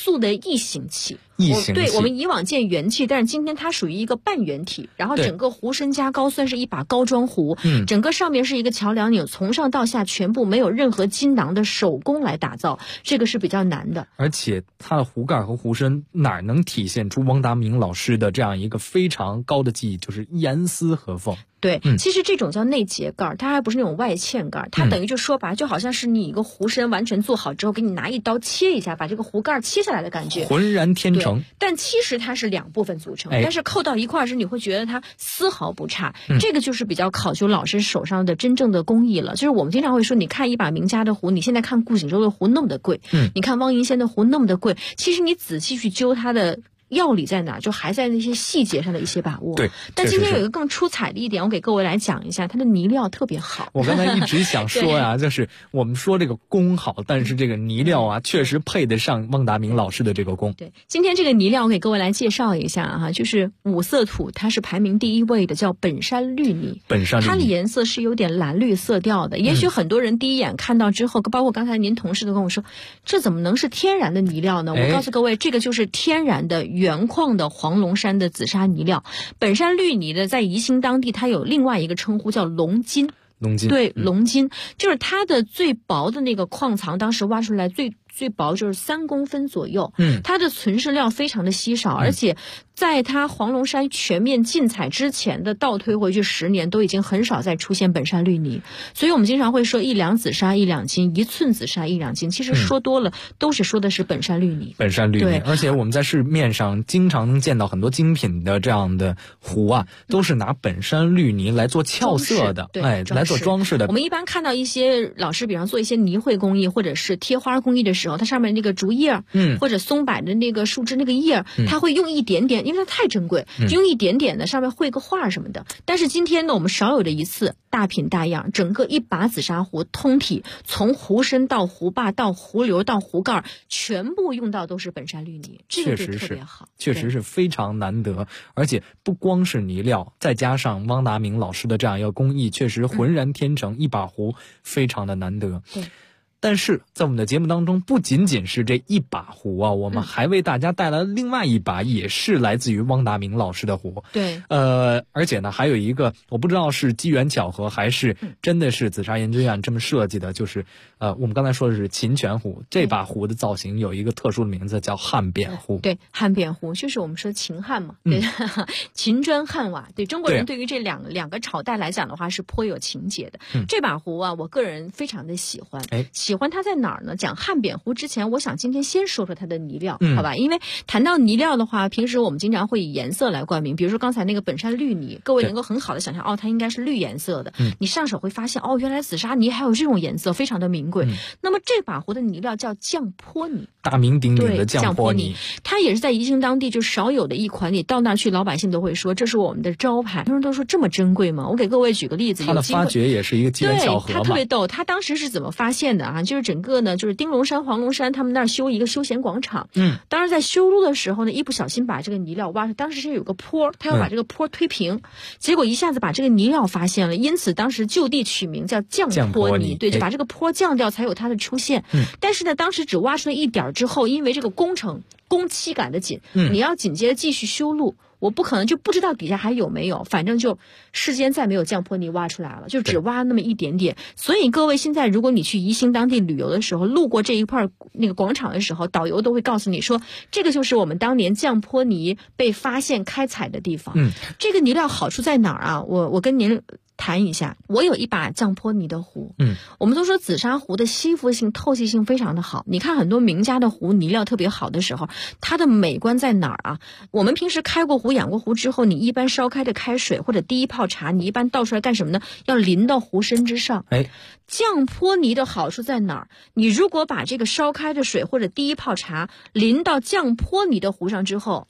素的异形气。 异形气， 对，我们以往见圆气，但是今天它属于一个半圆体，然后整个壶身加高，算是一把高装壶。整个上面是一个桥梁钮，从上到下全部没有任何金囊的手工来打造，这个是比较难的。 而且它的壶盖和壶身哪能体现出汪达明老师的这样一个非常高的技艺，就是严丝合缝。 对，其实这种叫内结盖，它还不是那种外嵌盖，它等于就说白了，就好像是你一个壶身完全做好之后，给你拿一刀切一下，把这个壶盖切下来的感觉， 浑然天成。 但其实它是两部分组成，但是扣到一块时，你会觉得它丝毫不差。这个就是比较考究老师手上的真正的工艺了。就是我们经常会说，你看一把名家的壶，你现在看顾景舟的壶那么的贵，你看汪银仙的壶那么的贵，其实你仔细去揪它的要理在哪，就还在那些细节上的一些把握。 对， 但今天有一个更出彩的一点，我给各位来讲一下，它的泥料特别好。 我刚才一直想说呀，就是我们说这个工好，但是这个泥料啊，确实配得上汪达明老师的这个工。 对，今天这个泥料我给各位来介绍一下哈，就是五色土，它是排名第1位的，叫本山绿泥。 本山绿泥， 它的颜色是有点蓝绿色调的。也许很多人第一眼看到之后，包括刚才您同事都跟我说，这怎么能是天然的泥料呢？我告诉各位，这个就是天然的原矿的黄龙山的紫砂泥料。本山绿泥的在宜兴当地它有另外一个称呼叫龙金。 龙金， 对，龙金就是它的最薄的那个矿藏，当时挖出来最薄就是3公分左右。它的存世料非常的稀少，而且在它黄龙山全面禁采之前的倒推回去10年，都已经很少再出现本山绿泥。所以我们经常会说1两紫砂1两金，1寸紫砂1两金，其实说多了都是说的是本山绿泥。 本山绿泥，而且我们在市面上经常能见到很多精品的这样的壶啊，都是拿本山绿泥来做俏色的，来做装饰的。 我们一般看到一些老师，比方做一些泥绘工艺或者是贴花工艺的时候，它上面那个竹叶，或者松柏的那个树枝那个叶，它会用一点点，因为它太珍贵，就用一点点的上面绘个画什么的。但是今天呢，我们少有的一次大品大样，整个一把紫砂壶通体，从壶身到壶把到壶流到壶盖，全部用到都是本山绿泥，这个就特别好， 确实是非常难得。而且不光是泥料，再加上汪达明老师的这样一个工艺，确实浑然天成，一把壶非常的难得。 对。 但是在我们的节目当中，不仅仅是这一把壶啊，我们还为大家带来了另外一把，也是来自于汪达明老师的壶。 对， 而且呢，还有一个我不知道是机缘巧合还是真的是紫砂研究院这么设计的，就是我们刚才说的是秦泉壶，这把壶的造型有一个特殊的名字叫汉扁壶。 对，汉扁壶就是我们说秦汉嘛，对，秦砖汉瓦。对，中国人对于这两个朝代来讲的话是颇有情节的。这把壶啊，我个人非常的喜欢。喜欢它在哪儿呢？讲汉扁壶之前，我想今天先说说它的泥料，好吧？因为谈到泥料的话，平时我们经常会以颜色来冠名，比如说刚才那个本山绿泥，各位能够很好的想象，它应该是绿颜色的。你上手会发现，原来紫砂泥还有这种颜色，非常的名贵。那么这把壶的泥料叫降坡泥， 大名鼎鼎的降坡泥， 它也是在宜兴当地就少有的一款。你到那儿去，老百姓都会说这是我们的招牌。很多人都说这么珍贵吗？我给各位举个例子， 它的发掘也是一个机缘巧合嘛。 它特别逗，它当时是怎么发现的啊？就是整个呢，就是丁龙山、黄龙山他们那儿修一个休闲广场。当时在修路的时候呢，一不小心把这个泥料挖出，当时是有个坡，他要把这个坡推平，结果一下子把这个泥料发现了，因此当时就地取名叫降坡泥。对，就把这个坡降掉才有它的出现。但是呢，当时只挖出了一点之后，因为这个工期赶得紧，你要紧接着继续修路。我不可能就不知道底下还有没有，反正就世间再没有降坡泥挖出来了，就只挖那么一点点。所以各位现在如果你去宜兴当地旅游的时候，路过这一块那个广场的时候，导游都会告诉你说，这个就是我们当年降坡泥被发现开采的地方。这个泥料好处在哪儿啊？我跟您谈一下，我有一把降坡泥的壶。我们都说紫砂壶的吸附性、透气性非常的好。你看很多名家的壶泥料特别好的时候，它的美观在哪儿啊？我们平时开过壶、养过壶之后，你一般烧开的开水或者第一泡茶，你一般倒出来干什么呢？要淋到壶身之上。降坡泥的好处在哪儿？你如果把这个烧开的水或者第一泡茶淋到降坡泥的壶上之后，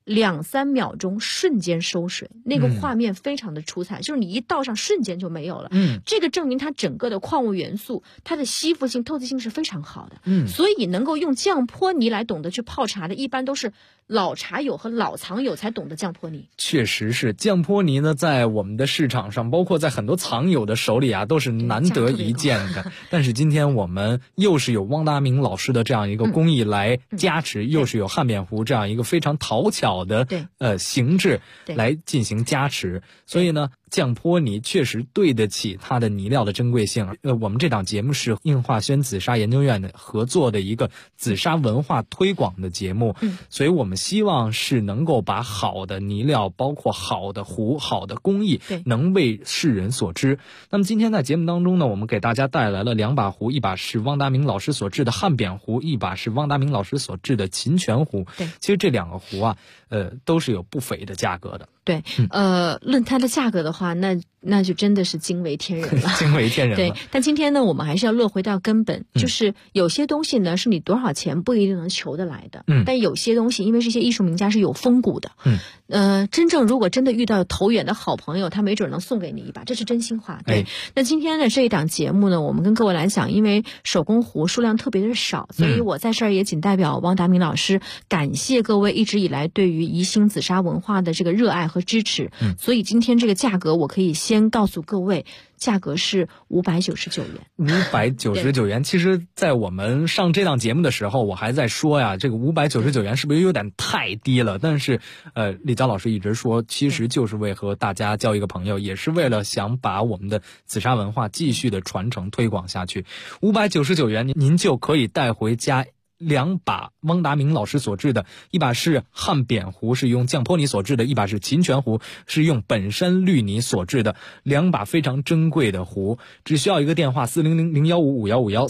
2-3秒钟瞬间收水，那个画面非常的出彩，就是你一倒上瞬间就没有了。这个证明它整个的矿物元素，它的吸附性、透气性是非常好的。所以能够用降坡泥来懂得去泡茶的，一般都是老茶友和老藏友才懂得降坡泥。 确实是降坡泥呢，在我们的市场上，包括在很多藏友的手里啊，都是难得一见的。但是今天我们又是有汪达明老师的这样一个工艺来加持，又是有汉扁壶这样一个非常讨巧的形制来进行加持，所以呢，降坡泥确实对得起它的泥料的珍贵性。我们这档节目是应化轩紫砂研究院的合作的一个紫砂文化推广的节目，所以我们希望是能够把好的泥料，包括好的壶、好的工艺，能为世人所知。那么今天在节目当中呢，我们给大家带来了2把壶，一把是汪达明老师所制的汉扁壶，一把是汪达明老师所制的秦泉壶。其实这2个壶啊，都是有不菲的价格的。 对，论它的价格的话，那就真的是惊为天人了， 惊为天人了。 对，但今天呢，我们还是要落回到根本，就是有些东西呢，是你多少钱不一定能求得来的。但有些东西，因为这些艺术名家是有风骨的。真正如果真的遇到投缘的好朋友，他没准能送给你一把，这是真心话。对，那今天的这一档节目呢，我们跟各位来讲，因为手工壶数量特别的少，所以我在这儿也仅代表汪达明老师感谢各位一直以来对于宜兴紫砂文化的这个热爱和支持。所以今天这个价格，我可以先告诉各位，价格是599元。 599元，其实在我们上这档节目的时候，我还在说呀，这个599元是不是有点太低了？但是李佳老师一直说，其实就是为和大家交一个朋友，也是为了想把我们的紫砂文化继续的传承推广下去。599元您就可以带回家2把汪达明老师所制的，一把是汉扁壶，是用降坡泥所制的，一把是秦泉壶，是用本山绿泥所制的，2把非常珍贵的壶。只需要一个电话400-015-5151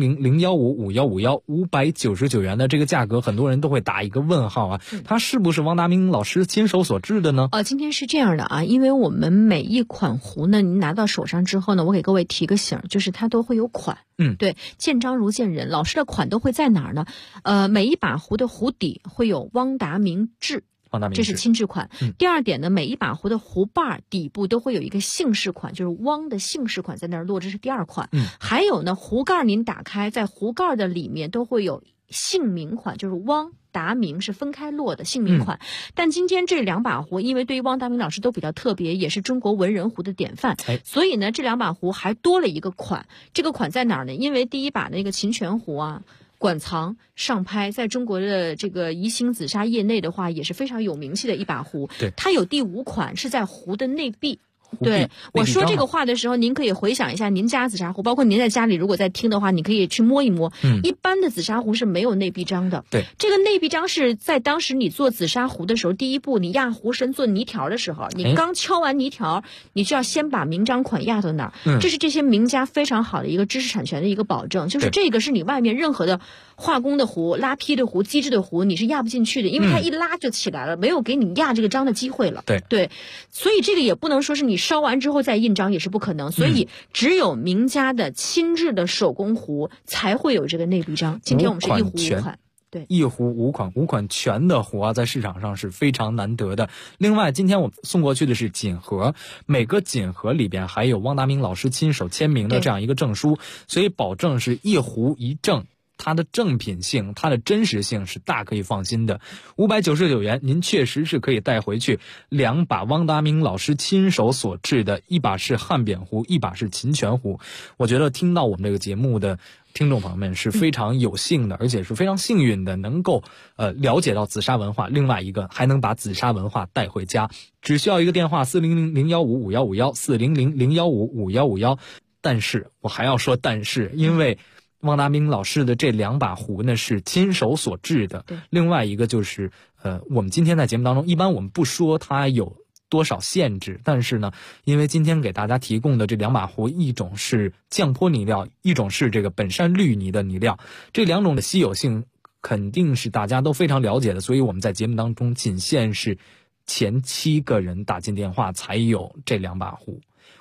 400-015-5151 599元的这个价格，很多人都会打一个问号啊，它是不是汪达明老师亲手所制的呢？ 今天是这样的啊，因为我们每一款壶呢，您拿到手上之后呢，我给各位提个醒，就是它都会有款。对，见章如见人，老师的款都会在哪儿呢？每一把壶的壶底会有汪达明制，这是亲制款。第二点呢，每一把壶的壶把底部都会有一个姓氏款，就是汪的姓氏款在那儿落，这是第2款。还有呢，壶盖您打开，在壶盖的里面都会有姓名款，就是汪达明是分开落的姓名款。但今天这2把壶，因为对于汪达明老师都比较特别，也是中国文人壶的典范，所以呢，这2把壶还多了一个款。这个款在哪儿呢？因为第一把那个秦泉壶啊，馆藏上拍，在中国的这个宜兴紫砂业内的话，也是非常有名气的一把壶。它有第5款是在壶的内壁。对，我说这个话的时候，您可以回想一下您家紫砂壶，包括您在家里如果在听的话，你可以去摸一摸。一般的紫砂壶是没有内壁章的。 对， 这个内壁章是在当时你做紫砂壶的时候，第一步你压壶身做泥条的时候，你刚敲完泥条，你就要先把名章款压到那儿。这是这些名家非常好的一个知识产权的一个保证，就是这个是你外面任何的化工的壶、拉坯的壶、机制的壶，你是压不进去的，因为它一拉就起来了，没有给你压这个章的机会了。对，所以这个也不能说是你烧完之后再印章，也是不可能。所以只有名家的亲制的手工壶才会有这个内壁章。今天我们是1壶5款。对 ，1壶5款全的壶啊，在市场上是非常难得的。另外，今天我们送过去的是锦盒，每个锦盒里边还有汪达明老师亲手签名的这样一个证书，所以保证是1壶1证。它的正品性，它的真实性是大可以放心的。599元，您确实是可以带回去2把汪达明老师亲手所制的，一把是汉扁壶，一把是秦泉壶。我觉得听到我们这个节目的听众朋友们是非常有幸的，而且是非常幸运的，能够了解到紫砂文化，另外一个还能把紫砂文化带回家。只需要一个电话400-015-5151 400-015-5151。但是我还要说但是，因为汪达明老师的这2把壶呢是亲手所制的。另外一个就是我们今天在节目当中，一般我们不说它有多少限制，但是呢，因为今天给大家提供的这2把壶，一种是降坡泥料，一种是这个本山绿泥的泥料，这2种的稀有性肯定是大家都非常了解的，所以我们在节目当中仅限是前7个人打进电话才有这2把壶。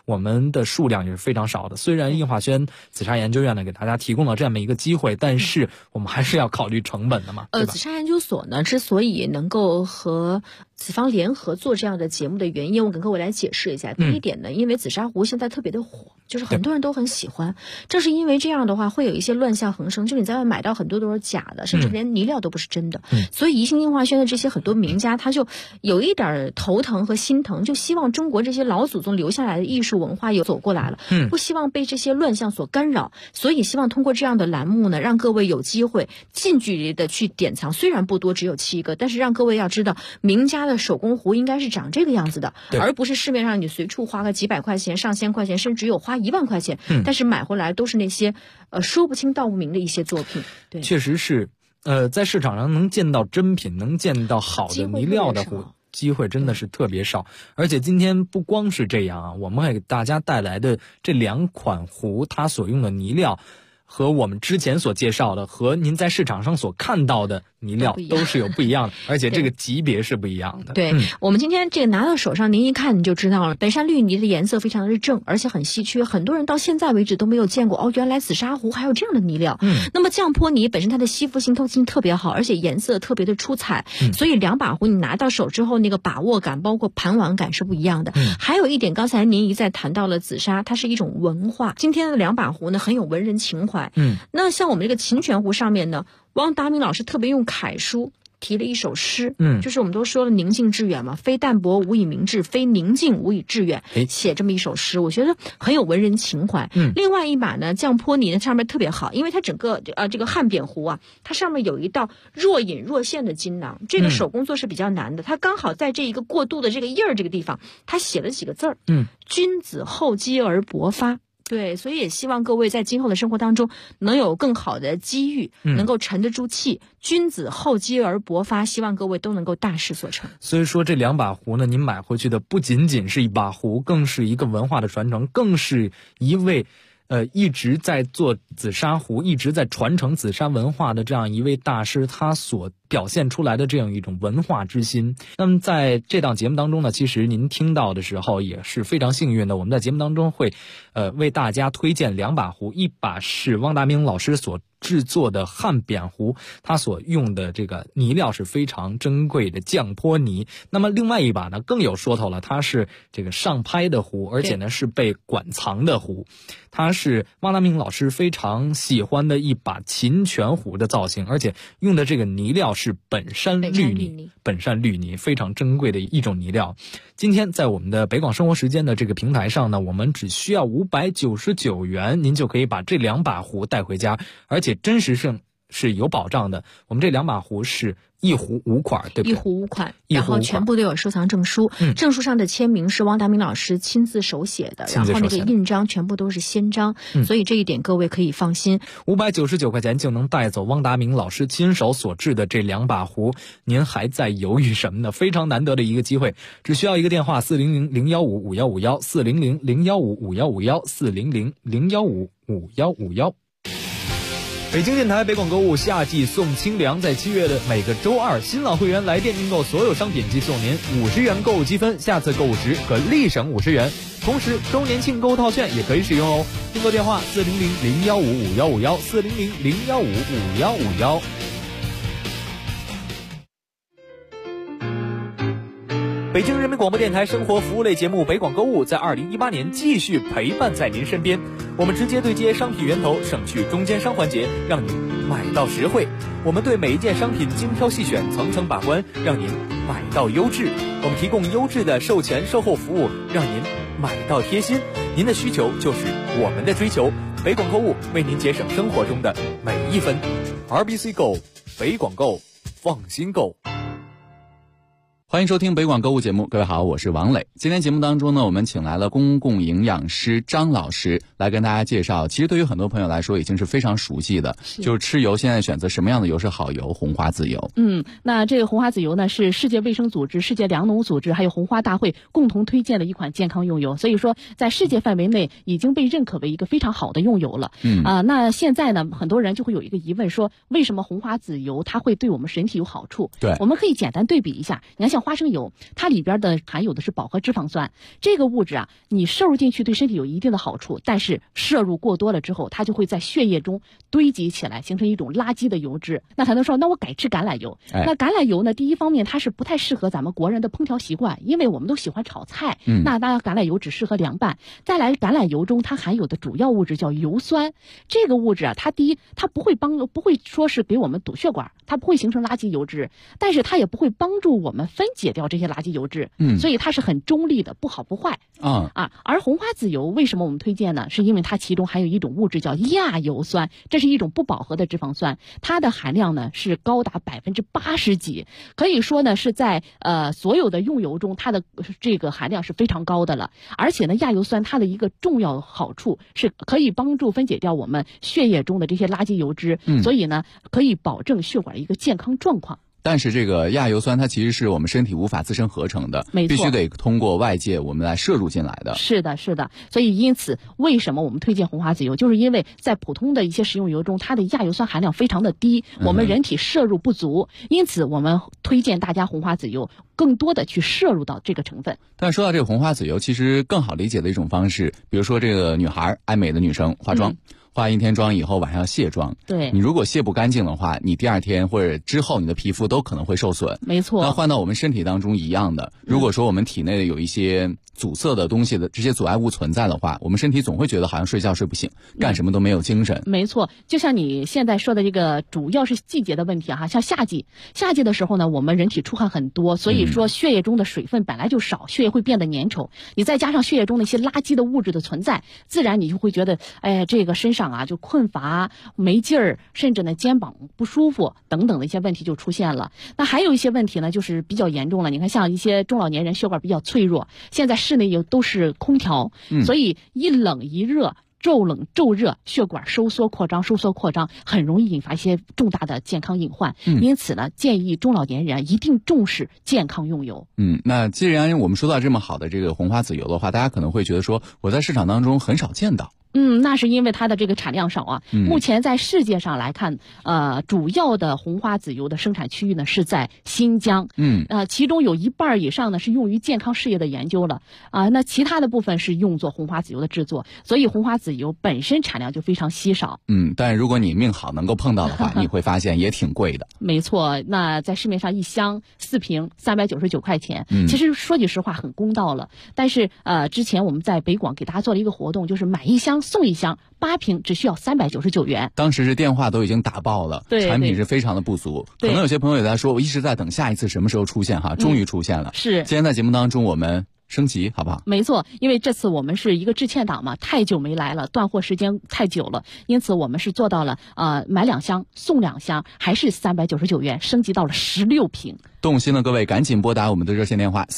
我们的数量也是非常少的。虽然印化轩紫砂研究院呢给大家提供了这么一个机会，但是我们还是要考虑成本的嘛，对吧？ 紫砂研究所呢之所以能够和紫方联合做这样的节目的原因，我跟各位来解释一下。第一点呢，因为紫砂壶现在特别的火，就是很多人都很喜欢。正是因为这样的话，会有一些乱象横生，就你在外买到很多都是假的，甚至连泥料都不是真的。所以宜兴印化轩的这些很多名家，他就有一点头疼和心疼，就希望中国这些老祖宗留下来的艺术文化有走过来了，不希望被这些乱象所干扰，所以希望通过这样的栏目呢，让各位有机会近距离的去典藏，虽然不多，只有7个，但是让各位要知道，名家的手工壶应该是长这个样子的，而不是市面上你随处花个几百块钱、上千块钱，甚至有花1万块钱，但是买回来都是那些说不清道不明的一些作品。对， 确实是，在市场上能见到真品，能见到好的泥料的壶，机会真的是特别少。而且今天不光是这样啊，我们还给大家带来的这2款壶，它所用的泥料和我们之前所介绍的，和您在市场上所看到的泥料都是有不一样的，而且这个级别是不一样的。 对，我们今天这个拿到手上，您一看你就知道了，本山绿泥的颜色非常的正，而且很稀缺，很多人到现在为止都没有见过，原来紫砂壶还有这样的泥料。那么降坡泥本身它的吸附性、透气性特别好，而且颜色特别的出彩，所以2把壶你拿到手之后，那个把握感包括盘玩感是不一样的。还有一点，刚才您一再谈到了紫砂，它是一种文化，今天的2把壶呢很有文人情怀。那像我们这个琴泉壶上面呢，汪达明老师特别用楷书提了一首诗，就是我们都说了宁静致远嘛，非淡泊无以明志，非宁静无以致远，写这么一首诗，我觉得很有文人情怀。另外一把呢，降坡泥呢上面特别好，因为它整个这个汉扁壶啊，它上面有一道若隐若现的金囊，这个手工做是比较难的，它刚好在这一个过渡的这个印儿这个地方，它写了几个字儿，君子厚积而薄发。对，所以也希望各位在今后的生活当中能有更好的机遇，能够沉得住气。君子厚积而薄发，希望各位都能够大事所成。 所以说这2把壶呢，您买回去的不仅仅是一把壶，更是一个文化的传承，更是一位一直在做紫砂壶，一直在传承紫砂文化的这样一位大师，他所表现出来的这样一种文化之心。那么在这档节目当中呢，其实您听到的时候也是非常幸运的，我们在节目当中会为大家推荐2把壶，一把是汪达明老师所制作的汉扁壶，它所用的这个泥料是非常珍贵的降坡泥。那么另外一把呢更有说头了，它是这个上拍的壶，而且呢是被馆藏的壶，它是汪达明老师非常喜欢的一把琴泉壶的造型，而且用的这个泥料是本山绿泥，非常珍贵的一种泥料。今天在我们的北广生活时间的这个平台上呢，我们只需要599元，您就可以把这2把壶带回家，而且真实性是有保障的。我们这2把壶是1壶5款，对不对？1 壶5款，然后全部都有收藏证书，证书上的签名是汪达明老师亲自手写的，然后那个印章全部都是先章，所以这一点各位可以放心。 599块钱就能带走汪达明老师亲手所制的这2把壶，您还在犹豫什么呢？非常难得的一个机会，只需要一个电话400-015-5151 400-015-5151 400-015-5151。北京电台北广购物夏季送清凉，在7月的每个周2，新老会员来电订购所有商品即送您50元购物积分，下次购物时可立省50元。同时周年庆购物套券也可以使用哦。订购电话400-015-5151 400-015-5151。北京人民广播电台生活服务类节目北广购物在2018年继续陪伴在您身边，我们直接对接商品源头，省去中间商环节，让您买到实惠。我们对每一件商品精挑细选，层层把关，让您买到优质。我们提供优质的售前售后服务，让您买到贴心。您的需求就是我们的追求，北广购物为您节省生活中的每一分。RBC Go， 北广购，放心购。 欢迎收听北广购物节目，各位好，我是王磊。今天节目当中呢，我们请来了公共营养师张老师来跟大家介绍，其实对于很多朋友来说已经是非常熟悉的，就是吃油现在选择什么样的油是好油，红花籽油。 那这个红花籽油呢是世界卫生组织、世界粮农组织还有红花大会共同推荐的一款健康用油，所以说在世界范围内已经被认可为一个非常好的用油了。那现在呢，很多人就会有一个疑问，说为什么红花籽油它会对我们身体有好处？ 对， 我们可以简单对比一下。你看像花生油，它里边的含有的是饱和脂肪酸，这个物质啊，你摄入进去对身体有一定的好处，但是摄入过多了之后，它就会在血液中堆积起来，形成一种垃圾的油脂。那很多人说，那我改吃橄榄油。那橄榄油呢，第一方面它是不太适合咱们国人的烹调习惯，因为我们都喜欢炒菜，那当然橄榄油只适合凉拌。再来，橄榄油中它含有的主要物质叫油酸，这个物质啊，它第一，它不会说是给我们堵血管，它不会形成垃圾油脂，但是它也不会帮助我们分解掉这些垃圾油脂，所以它是很中立的，不好不坏而红花籽油为什么我们推荐呢？是因为它其中含有一种物质叫亚油酸，这是一种不饱和的脂肪酸，它的含量呢是高达80%几，可以说呢是在所有的用油中，它的这个含量是非常高的了。而且呢，亚油酸它的一个重要好处是可以帮助分解掉我们血液中的这些垃圾油脂，所以呢可以保证血管一个健康状况。 但是这个亚油酸它其实是我们身体无法自身合成的，必须得通过外界我们来摄入进来的。 是的，是的。所以因此，为什么我们推荐红花籽油，就是因为在普通的一些食用油中，它的亚油酸含量非常的低，我们人体摄入不足，因此我们推荐大家红花籽油更多的去摄入到这个成分。 但说到这个红花籽油，其实更好理解的一种方式，比如说这个女孩爱美的女生化妆。化一天妆以后晚上要卸妆， 对， 你如果卸不干净的话，你第二天或者之后你的皮肤都可能会受损。 没错。 那换到我们身体当中一样的，如果说我们体内有一些阻塞的东西的这些阻碍物存在的话，我们身体总会觉得好像睡觉睡不醒，干什么都没有精神。 没错，就像你现在说的这个，主要是季节的问题哈，像夏季的时候呢，我们人体出汗很多，所以说血液中的水分本来就少，血液会变得粘稠，你再加上血液中的一些垃圾的物质的存在，自然你就会觉得，这个身上啊就困乏、没劲儿，甚至呢肩膀不舒服等等的一些问题就出现了。那还有一些问题呢，就是比较严重了。你看，像一些中老年人血管比较脆弱，现在室内又都是空调，所以一冷一热。骤冷骤热，血管收缩扩张，很容易引发一些重大的健康隐患。因此呢，建议中老年人一定重视健康用油。 那既然我们说到这么好的这个红花籽油的话，大家可能会觉得说，我在市场当中很少见到。 那是因为它的这个产量少啊。目前在世界上来看，主要的红花籽油的生产区域呢是在新疆。其中有一半以上呢是用于健康事业的研究了那其他的部分是用作红花籽油的制作，所以红花籽油本身产量就非常稀少。 但如果你命好能够碰到的话，你会发现也挺贵的。 没错，那在市面上一箱4瓶399块钱，其实说句实话很公道了。但是之前我们在北广给大家做了一个活动，就是买一箱送一箱，8瓶只需要399元。 当时是电话都已经打爆了，产品是非常的不足。可能有些朋友也在说，我一直在等下一次什么时候出现哈，终于出现了。 是， 今天在节目当中我们升级好不好？ 没错，因为这次我们是一个致歉档嘛，太久没来了，断货时间太久了，因此我们是做到了买2箱送2箱，还是399元，升级到了16瓶。 动心的各位赶紧拨打我们的热线电话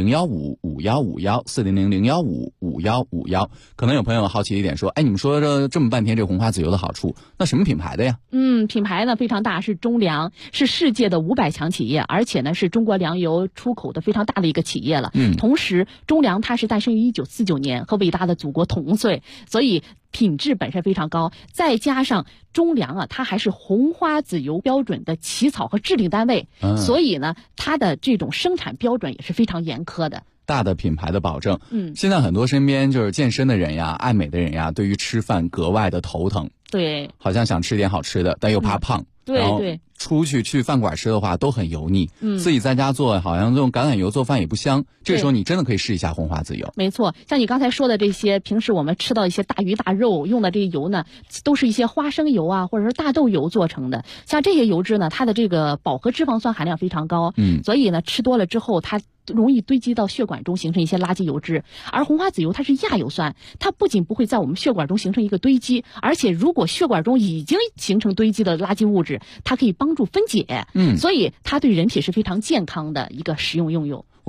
400-015-5151，400-015-5151。可能有朋友好奇一点说，你们说这么半天这红花籽油的好处，那什么品牌的呀？ 品牌呢非常大，是中粮，是世界的500强企业，而且呢是中国粮油出口的非常大的一个企业了。同时中粮它是诞生于1949年，和伟大的祖国同岁，所以品质本身非常高，再加上中粮它还是红花籽油标准的起草和制定单位，所以呢它的这种生产标准也是非常严苛的。 大的品牌的保证。现在很多身边就是健身的人呀、爱美的人呀，对于吃饭格外的头疼。 对， 好像想吃点好吃的，但又怕胖。 对。 出去饭馆吃的话都很油腻，自己在家做好像用橄榄油做饭也不香。这时候你真的可以试一下红花籽油。 没错，像你刚才说的这些，平时我们吃到一些大鱼大肉用的这些油呢，都是一些花生油啊，或者是大豆油做成的。像这些油脂呢，它的这个饱和脂肪酸含量非常高，所以呢吃多了之后，它容易堆积到血管中，形成一些垃圾油脂。而红花籽油它是亚油酸，它不仅不会在我们血管中形成一个堆积，而且如果血管中已经形成堆积的垃圾物质，它可以帮助分解。所以它对人体是非常健康的一个食用用油。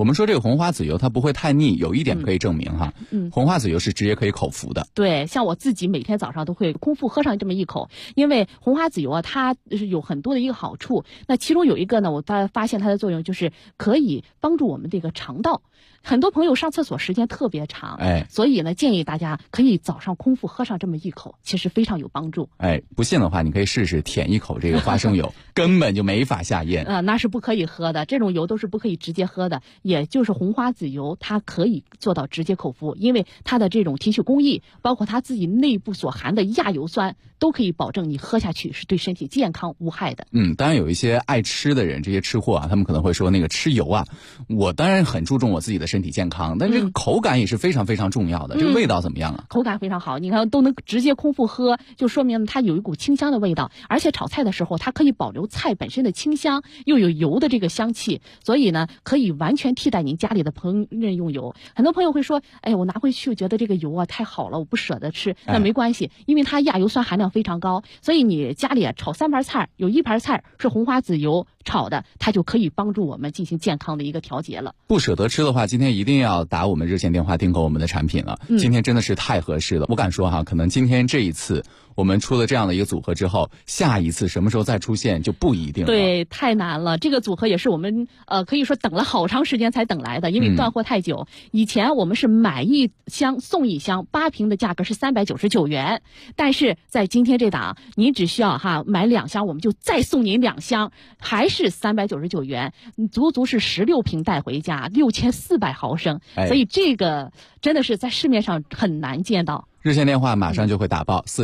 我们说这个红花籽油它不会太腻，有一点可以证明哈，红花籽油是直接可以口服的。 对，像我自己每天早上都会空腹喝上这么一口，因为红花籽油啊，它是有很多的一个好处。那其中有一个呢，我发现它的作用就是可以帮助我们这个肠道。很多朋友上厕所时间特别长，所以呢，建议大家可以早上空腹喝上这么一口，其实非常有帮助。 不信的话，你可以试试舔一口这个花生油，根本就没法下咽。 那是不可以喝的，这种油都是不可以直接喝的。也就是红花籽油，它可以做到直接口服，因为它的这种提取工艺，包括它自己内部所含的亚油酸，都可以保证你喝下去是对身体健康无害的。 当然有一些爱吃的人，这些吃货啊，他们可能会说那个吃油啊，我当然很注重我自己的身体健康，但这个口感也是非常非常重要的。这个味道怎么样啊？ 口感非常好，你看都能直接空腹喝，就说明它有一股清香的味道，而且炒菜的时候它可以保留菜本身的清香，又有油的这个香气，所以呢可以完全替代您家里的烹饪用油。很多朋友会说，我拿回去我觉得这个油啊太好了，我不舍得吃。那没关系，因为它亚油酸含量非常高，所以你家里炒3盘菜，有1盘菜是红花籽油炒的，它就可以帮助我们进行健康的一个调节了。 不舍得吃的话，今天一定要打我们热线电话订购我们的产品了。今天真的是太合适了，我敢说哈，可能今天这一次我们出了这样的一个组合之后，下一次什么时候再出现就不一定了。 对，太难了。这个组合也是我们可以说等了好长时间才等来的，因为断货太久。以前我们是买1箱送1箱，8瓶的价格是399元，但是在今天这档，您只需要买2箱，我们就再送您2箱，还是399元，足足是16瓶带回家，6400毫升。所以这个真的是在市面上很难见到。 热线电话马上就会打爆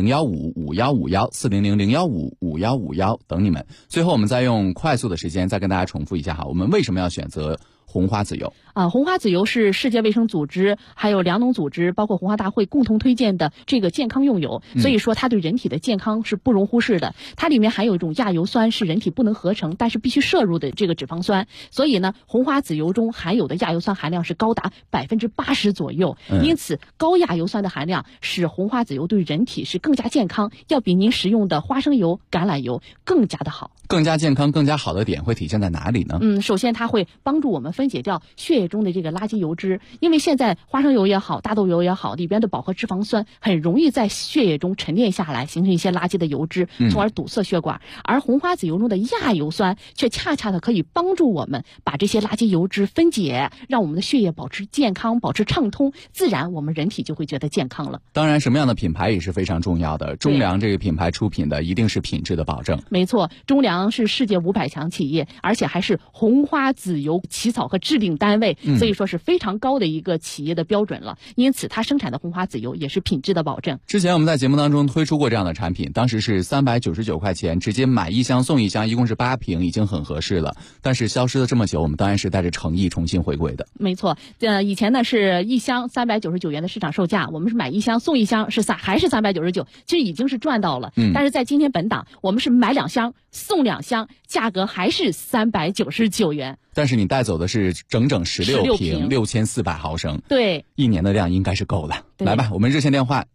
，400-015-5151，400-015-5151，等你们。最后我们再用快速的时间再跟大家重复一下哈，我们为什么要选择红花籽油？ 红花籽油是世界卫生组织还有粮农组织包括红花大会共同推荐的这个健康用油，所以说它对人体的健康是不容忽视的。它里面含有一种亚油酸，是人体不能合成但是必须摄入的这个脂肪酸，所以呢红花籽油中含有的亚油酸含量是高达80%左右，因此高亚油酸的含量使红花籽油对人体是更加健康，要比您食用的花生油、橄榄油更加的好。 更加健康更加好的点会体现在哪里呢？ 首先它会帮助我们分解掉血液中的这个垃圾油脂，因为现在花生油也好，大豆油也好，里边的饱和脂肪酸很容易在血液中沉淀下来，形成一些垃圾的油脂，从而堵塞血管。而红花籽油中的亚油酸却恰恰的可以帮助我们把这些垃圾油脂分解，让我们的血液保持健康，保持畅通，自然我们人体就会觉得健康了。 当然什么样的品牌也是非常重要的，中粮这个品牌出品的一定是品质的保证。 没错，中粮是世界500强企业，而且还是红花籽油起草和制定单位，所以说是非常高的一个企业的标准了。因此它生产的红花籽油也是品质的保证。 之前我们在节目当中推出过这样的产品，当时是399块钱，直接买1箱送1箱，一共是8瓶，已经很合适了。但是消失了这么久，我们当然是带着诚意重新回归的。 没错，以前呢是1箱399元的市场售价，我们是买1箱送1箱还是399，其实已经是赚到了。但是在今天本档，我们是买2箱送2箱，价格还是399元。 但是你带走的是整整16瓶6400毫升， 对 ，1年的量应该是够了。来吧，我们热线电话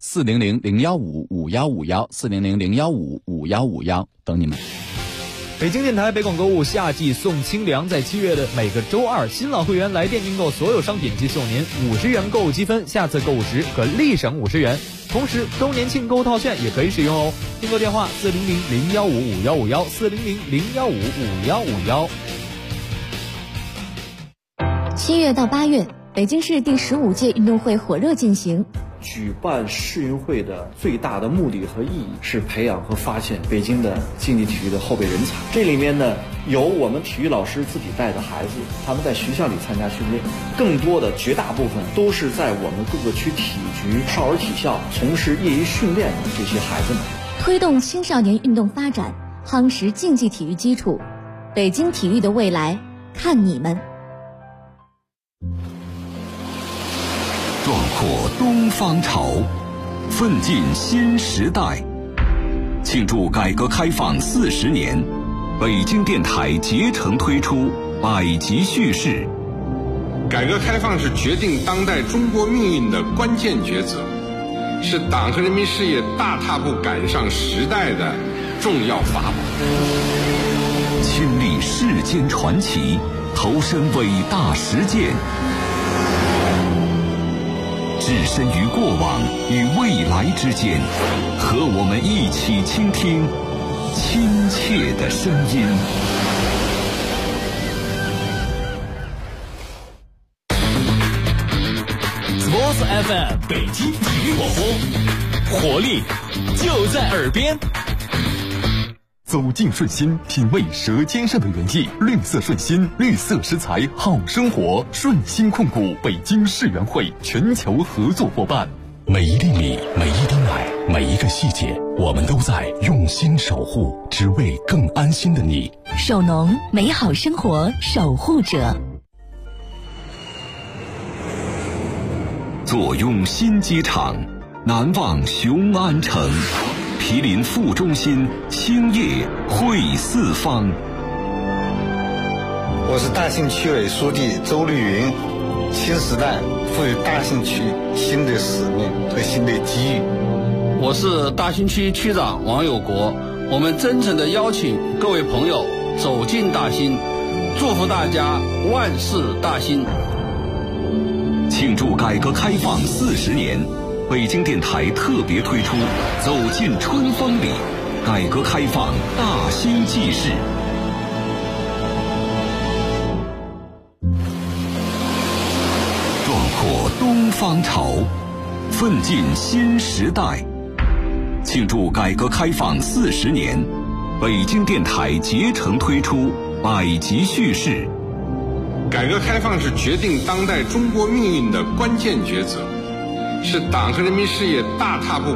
400-015-5151，400-015-5151，等你们。 北京电台北广购物夏季送清凉，在7月的每个周二，新老会员来电订购所有商品即送您50元购物积分，下次购物时可立省50元。同时周年庆购物套券也可以使用哦。订购电话400-015-5151，400-015-5151。 7月到8月，北京市第15届运动会火热进行。 举办世运会的最大的目的和意义是培养和发现北京的竞技体育的后备人才。这里面呢，有我们体育老师自己带的孩子，他们在学校里参加训练，更多的绝大部分都是在我们各个区体局、少儿体校从事业余训练的这些孩子们。 推动青少年运动发展，夯实竞技体育基础，北京体育的未来，看你们。 壮阔东方潮，奋进新时代。庆祝改革开放40年，北京电台竭诚推出百集叙事。 改革开放是决定当代中国命运的关键抉择，是党和人民事业大踏步赶上时代的重要法宝。 亲历世间传奇， 投身伟大实践，置身于过往与未来之间，和我们一起倾听亲切的声音。 Sports FM 北京体育广播，活力就在耳边。 走进顺心，品味舌尖上的原意。绿色顺心，绿色食材好生活。顺心控股北京世园会全球合作伙伴。 每一粒米，每一滴奶，每一个细节，我们都在用心守护，只为更安心的你。 首农，美好生活守护者。 坐拥新机场，难忘雄安城。毗邻副中心，兴业汇四方。 我是大兴区委书记周绿云。新时代赋予大兴区新的使命和新的机遇。 我是大兴区区长王有国。我们真诚地邀请各位朋友走进大兴，祝福大家万事大兴。 庆祝改革开放40年。北京电台特别推出《走进春风里》，改革开放大兴纪事。壮阔东方潮，奋进新时代。庆祝改革开放40年，北京电台竭诚推出100集叙事。 改革开放是决定当代中国命运的关键抉择，是党和人民事业大踏步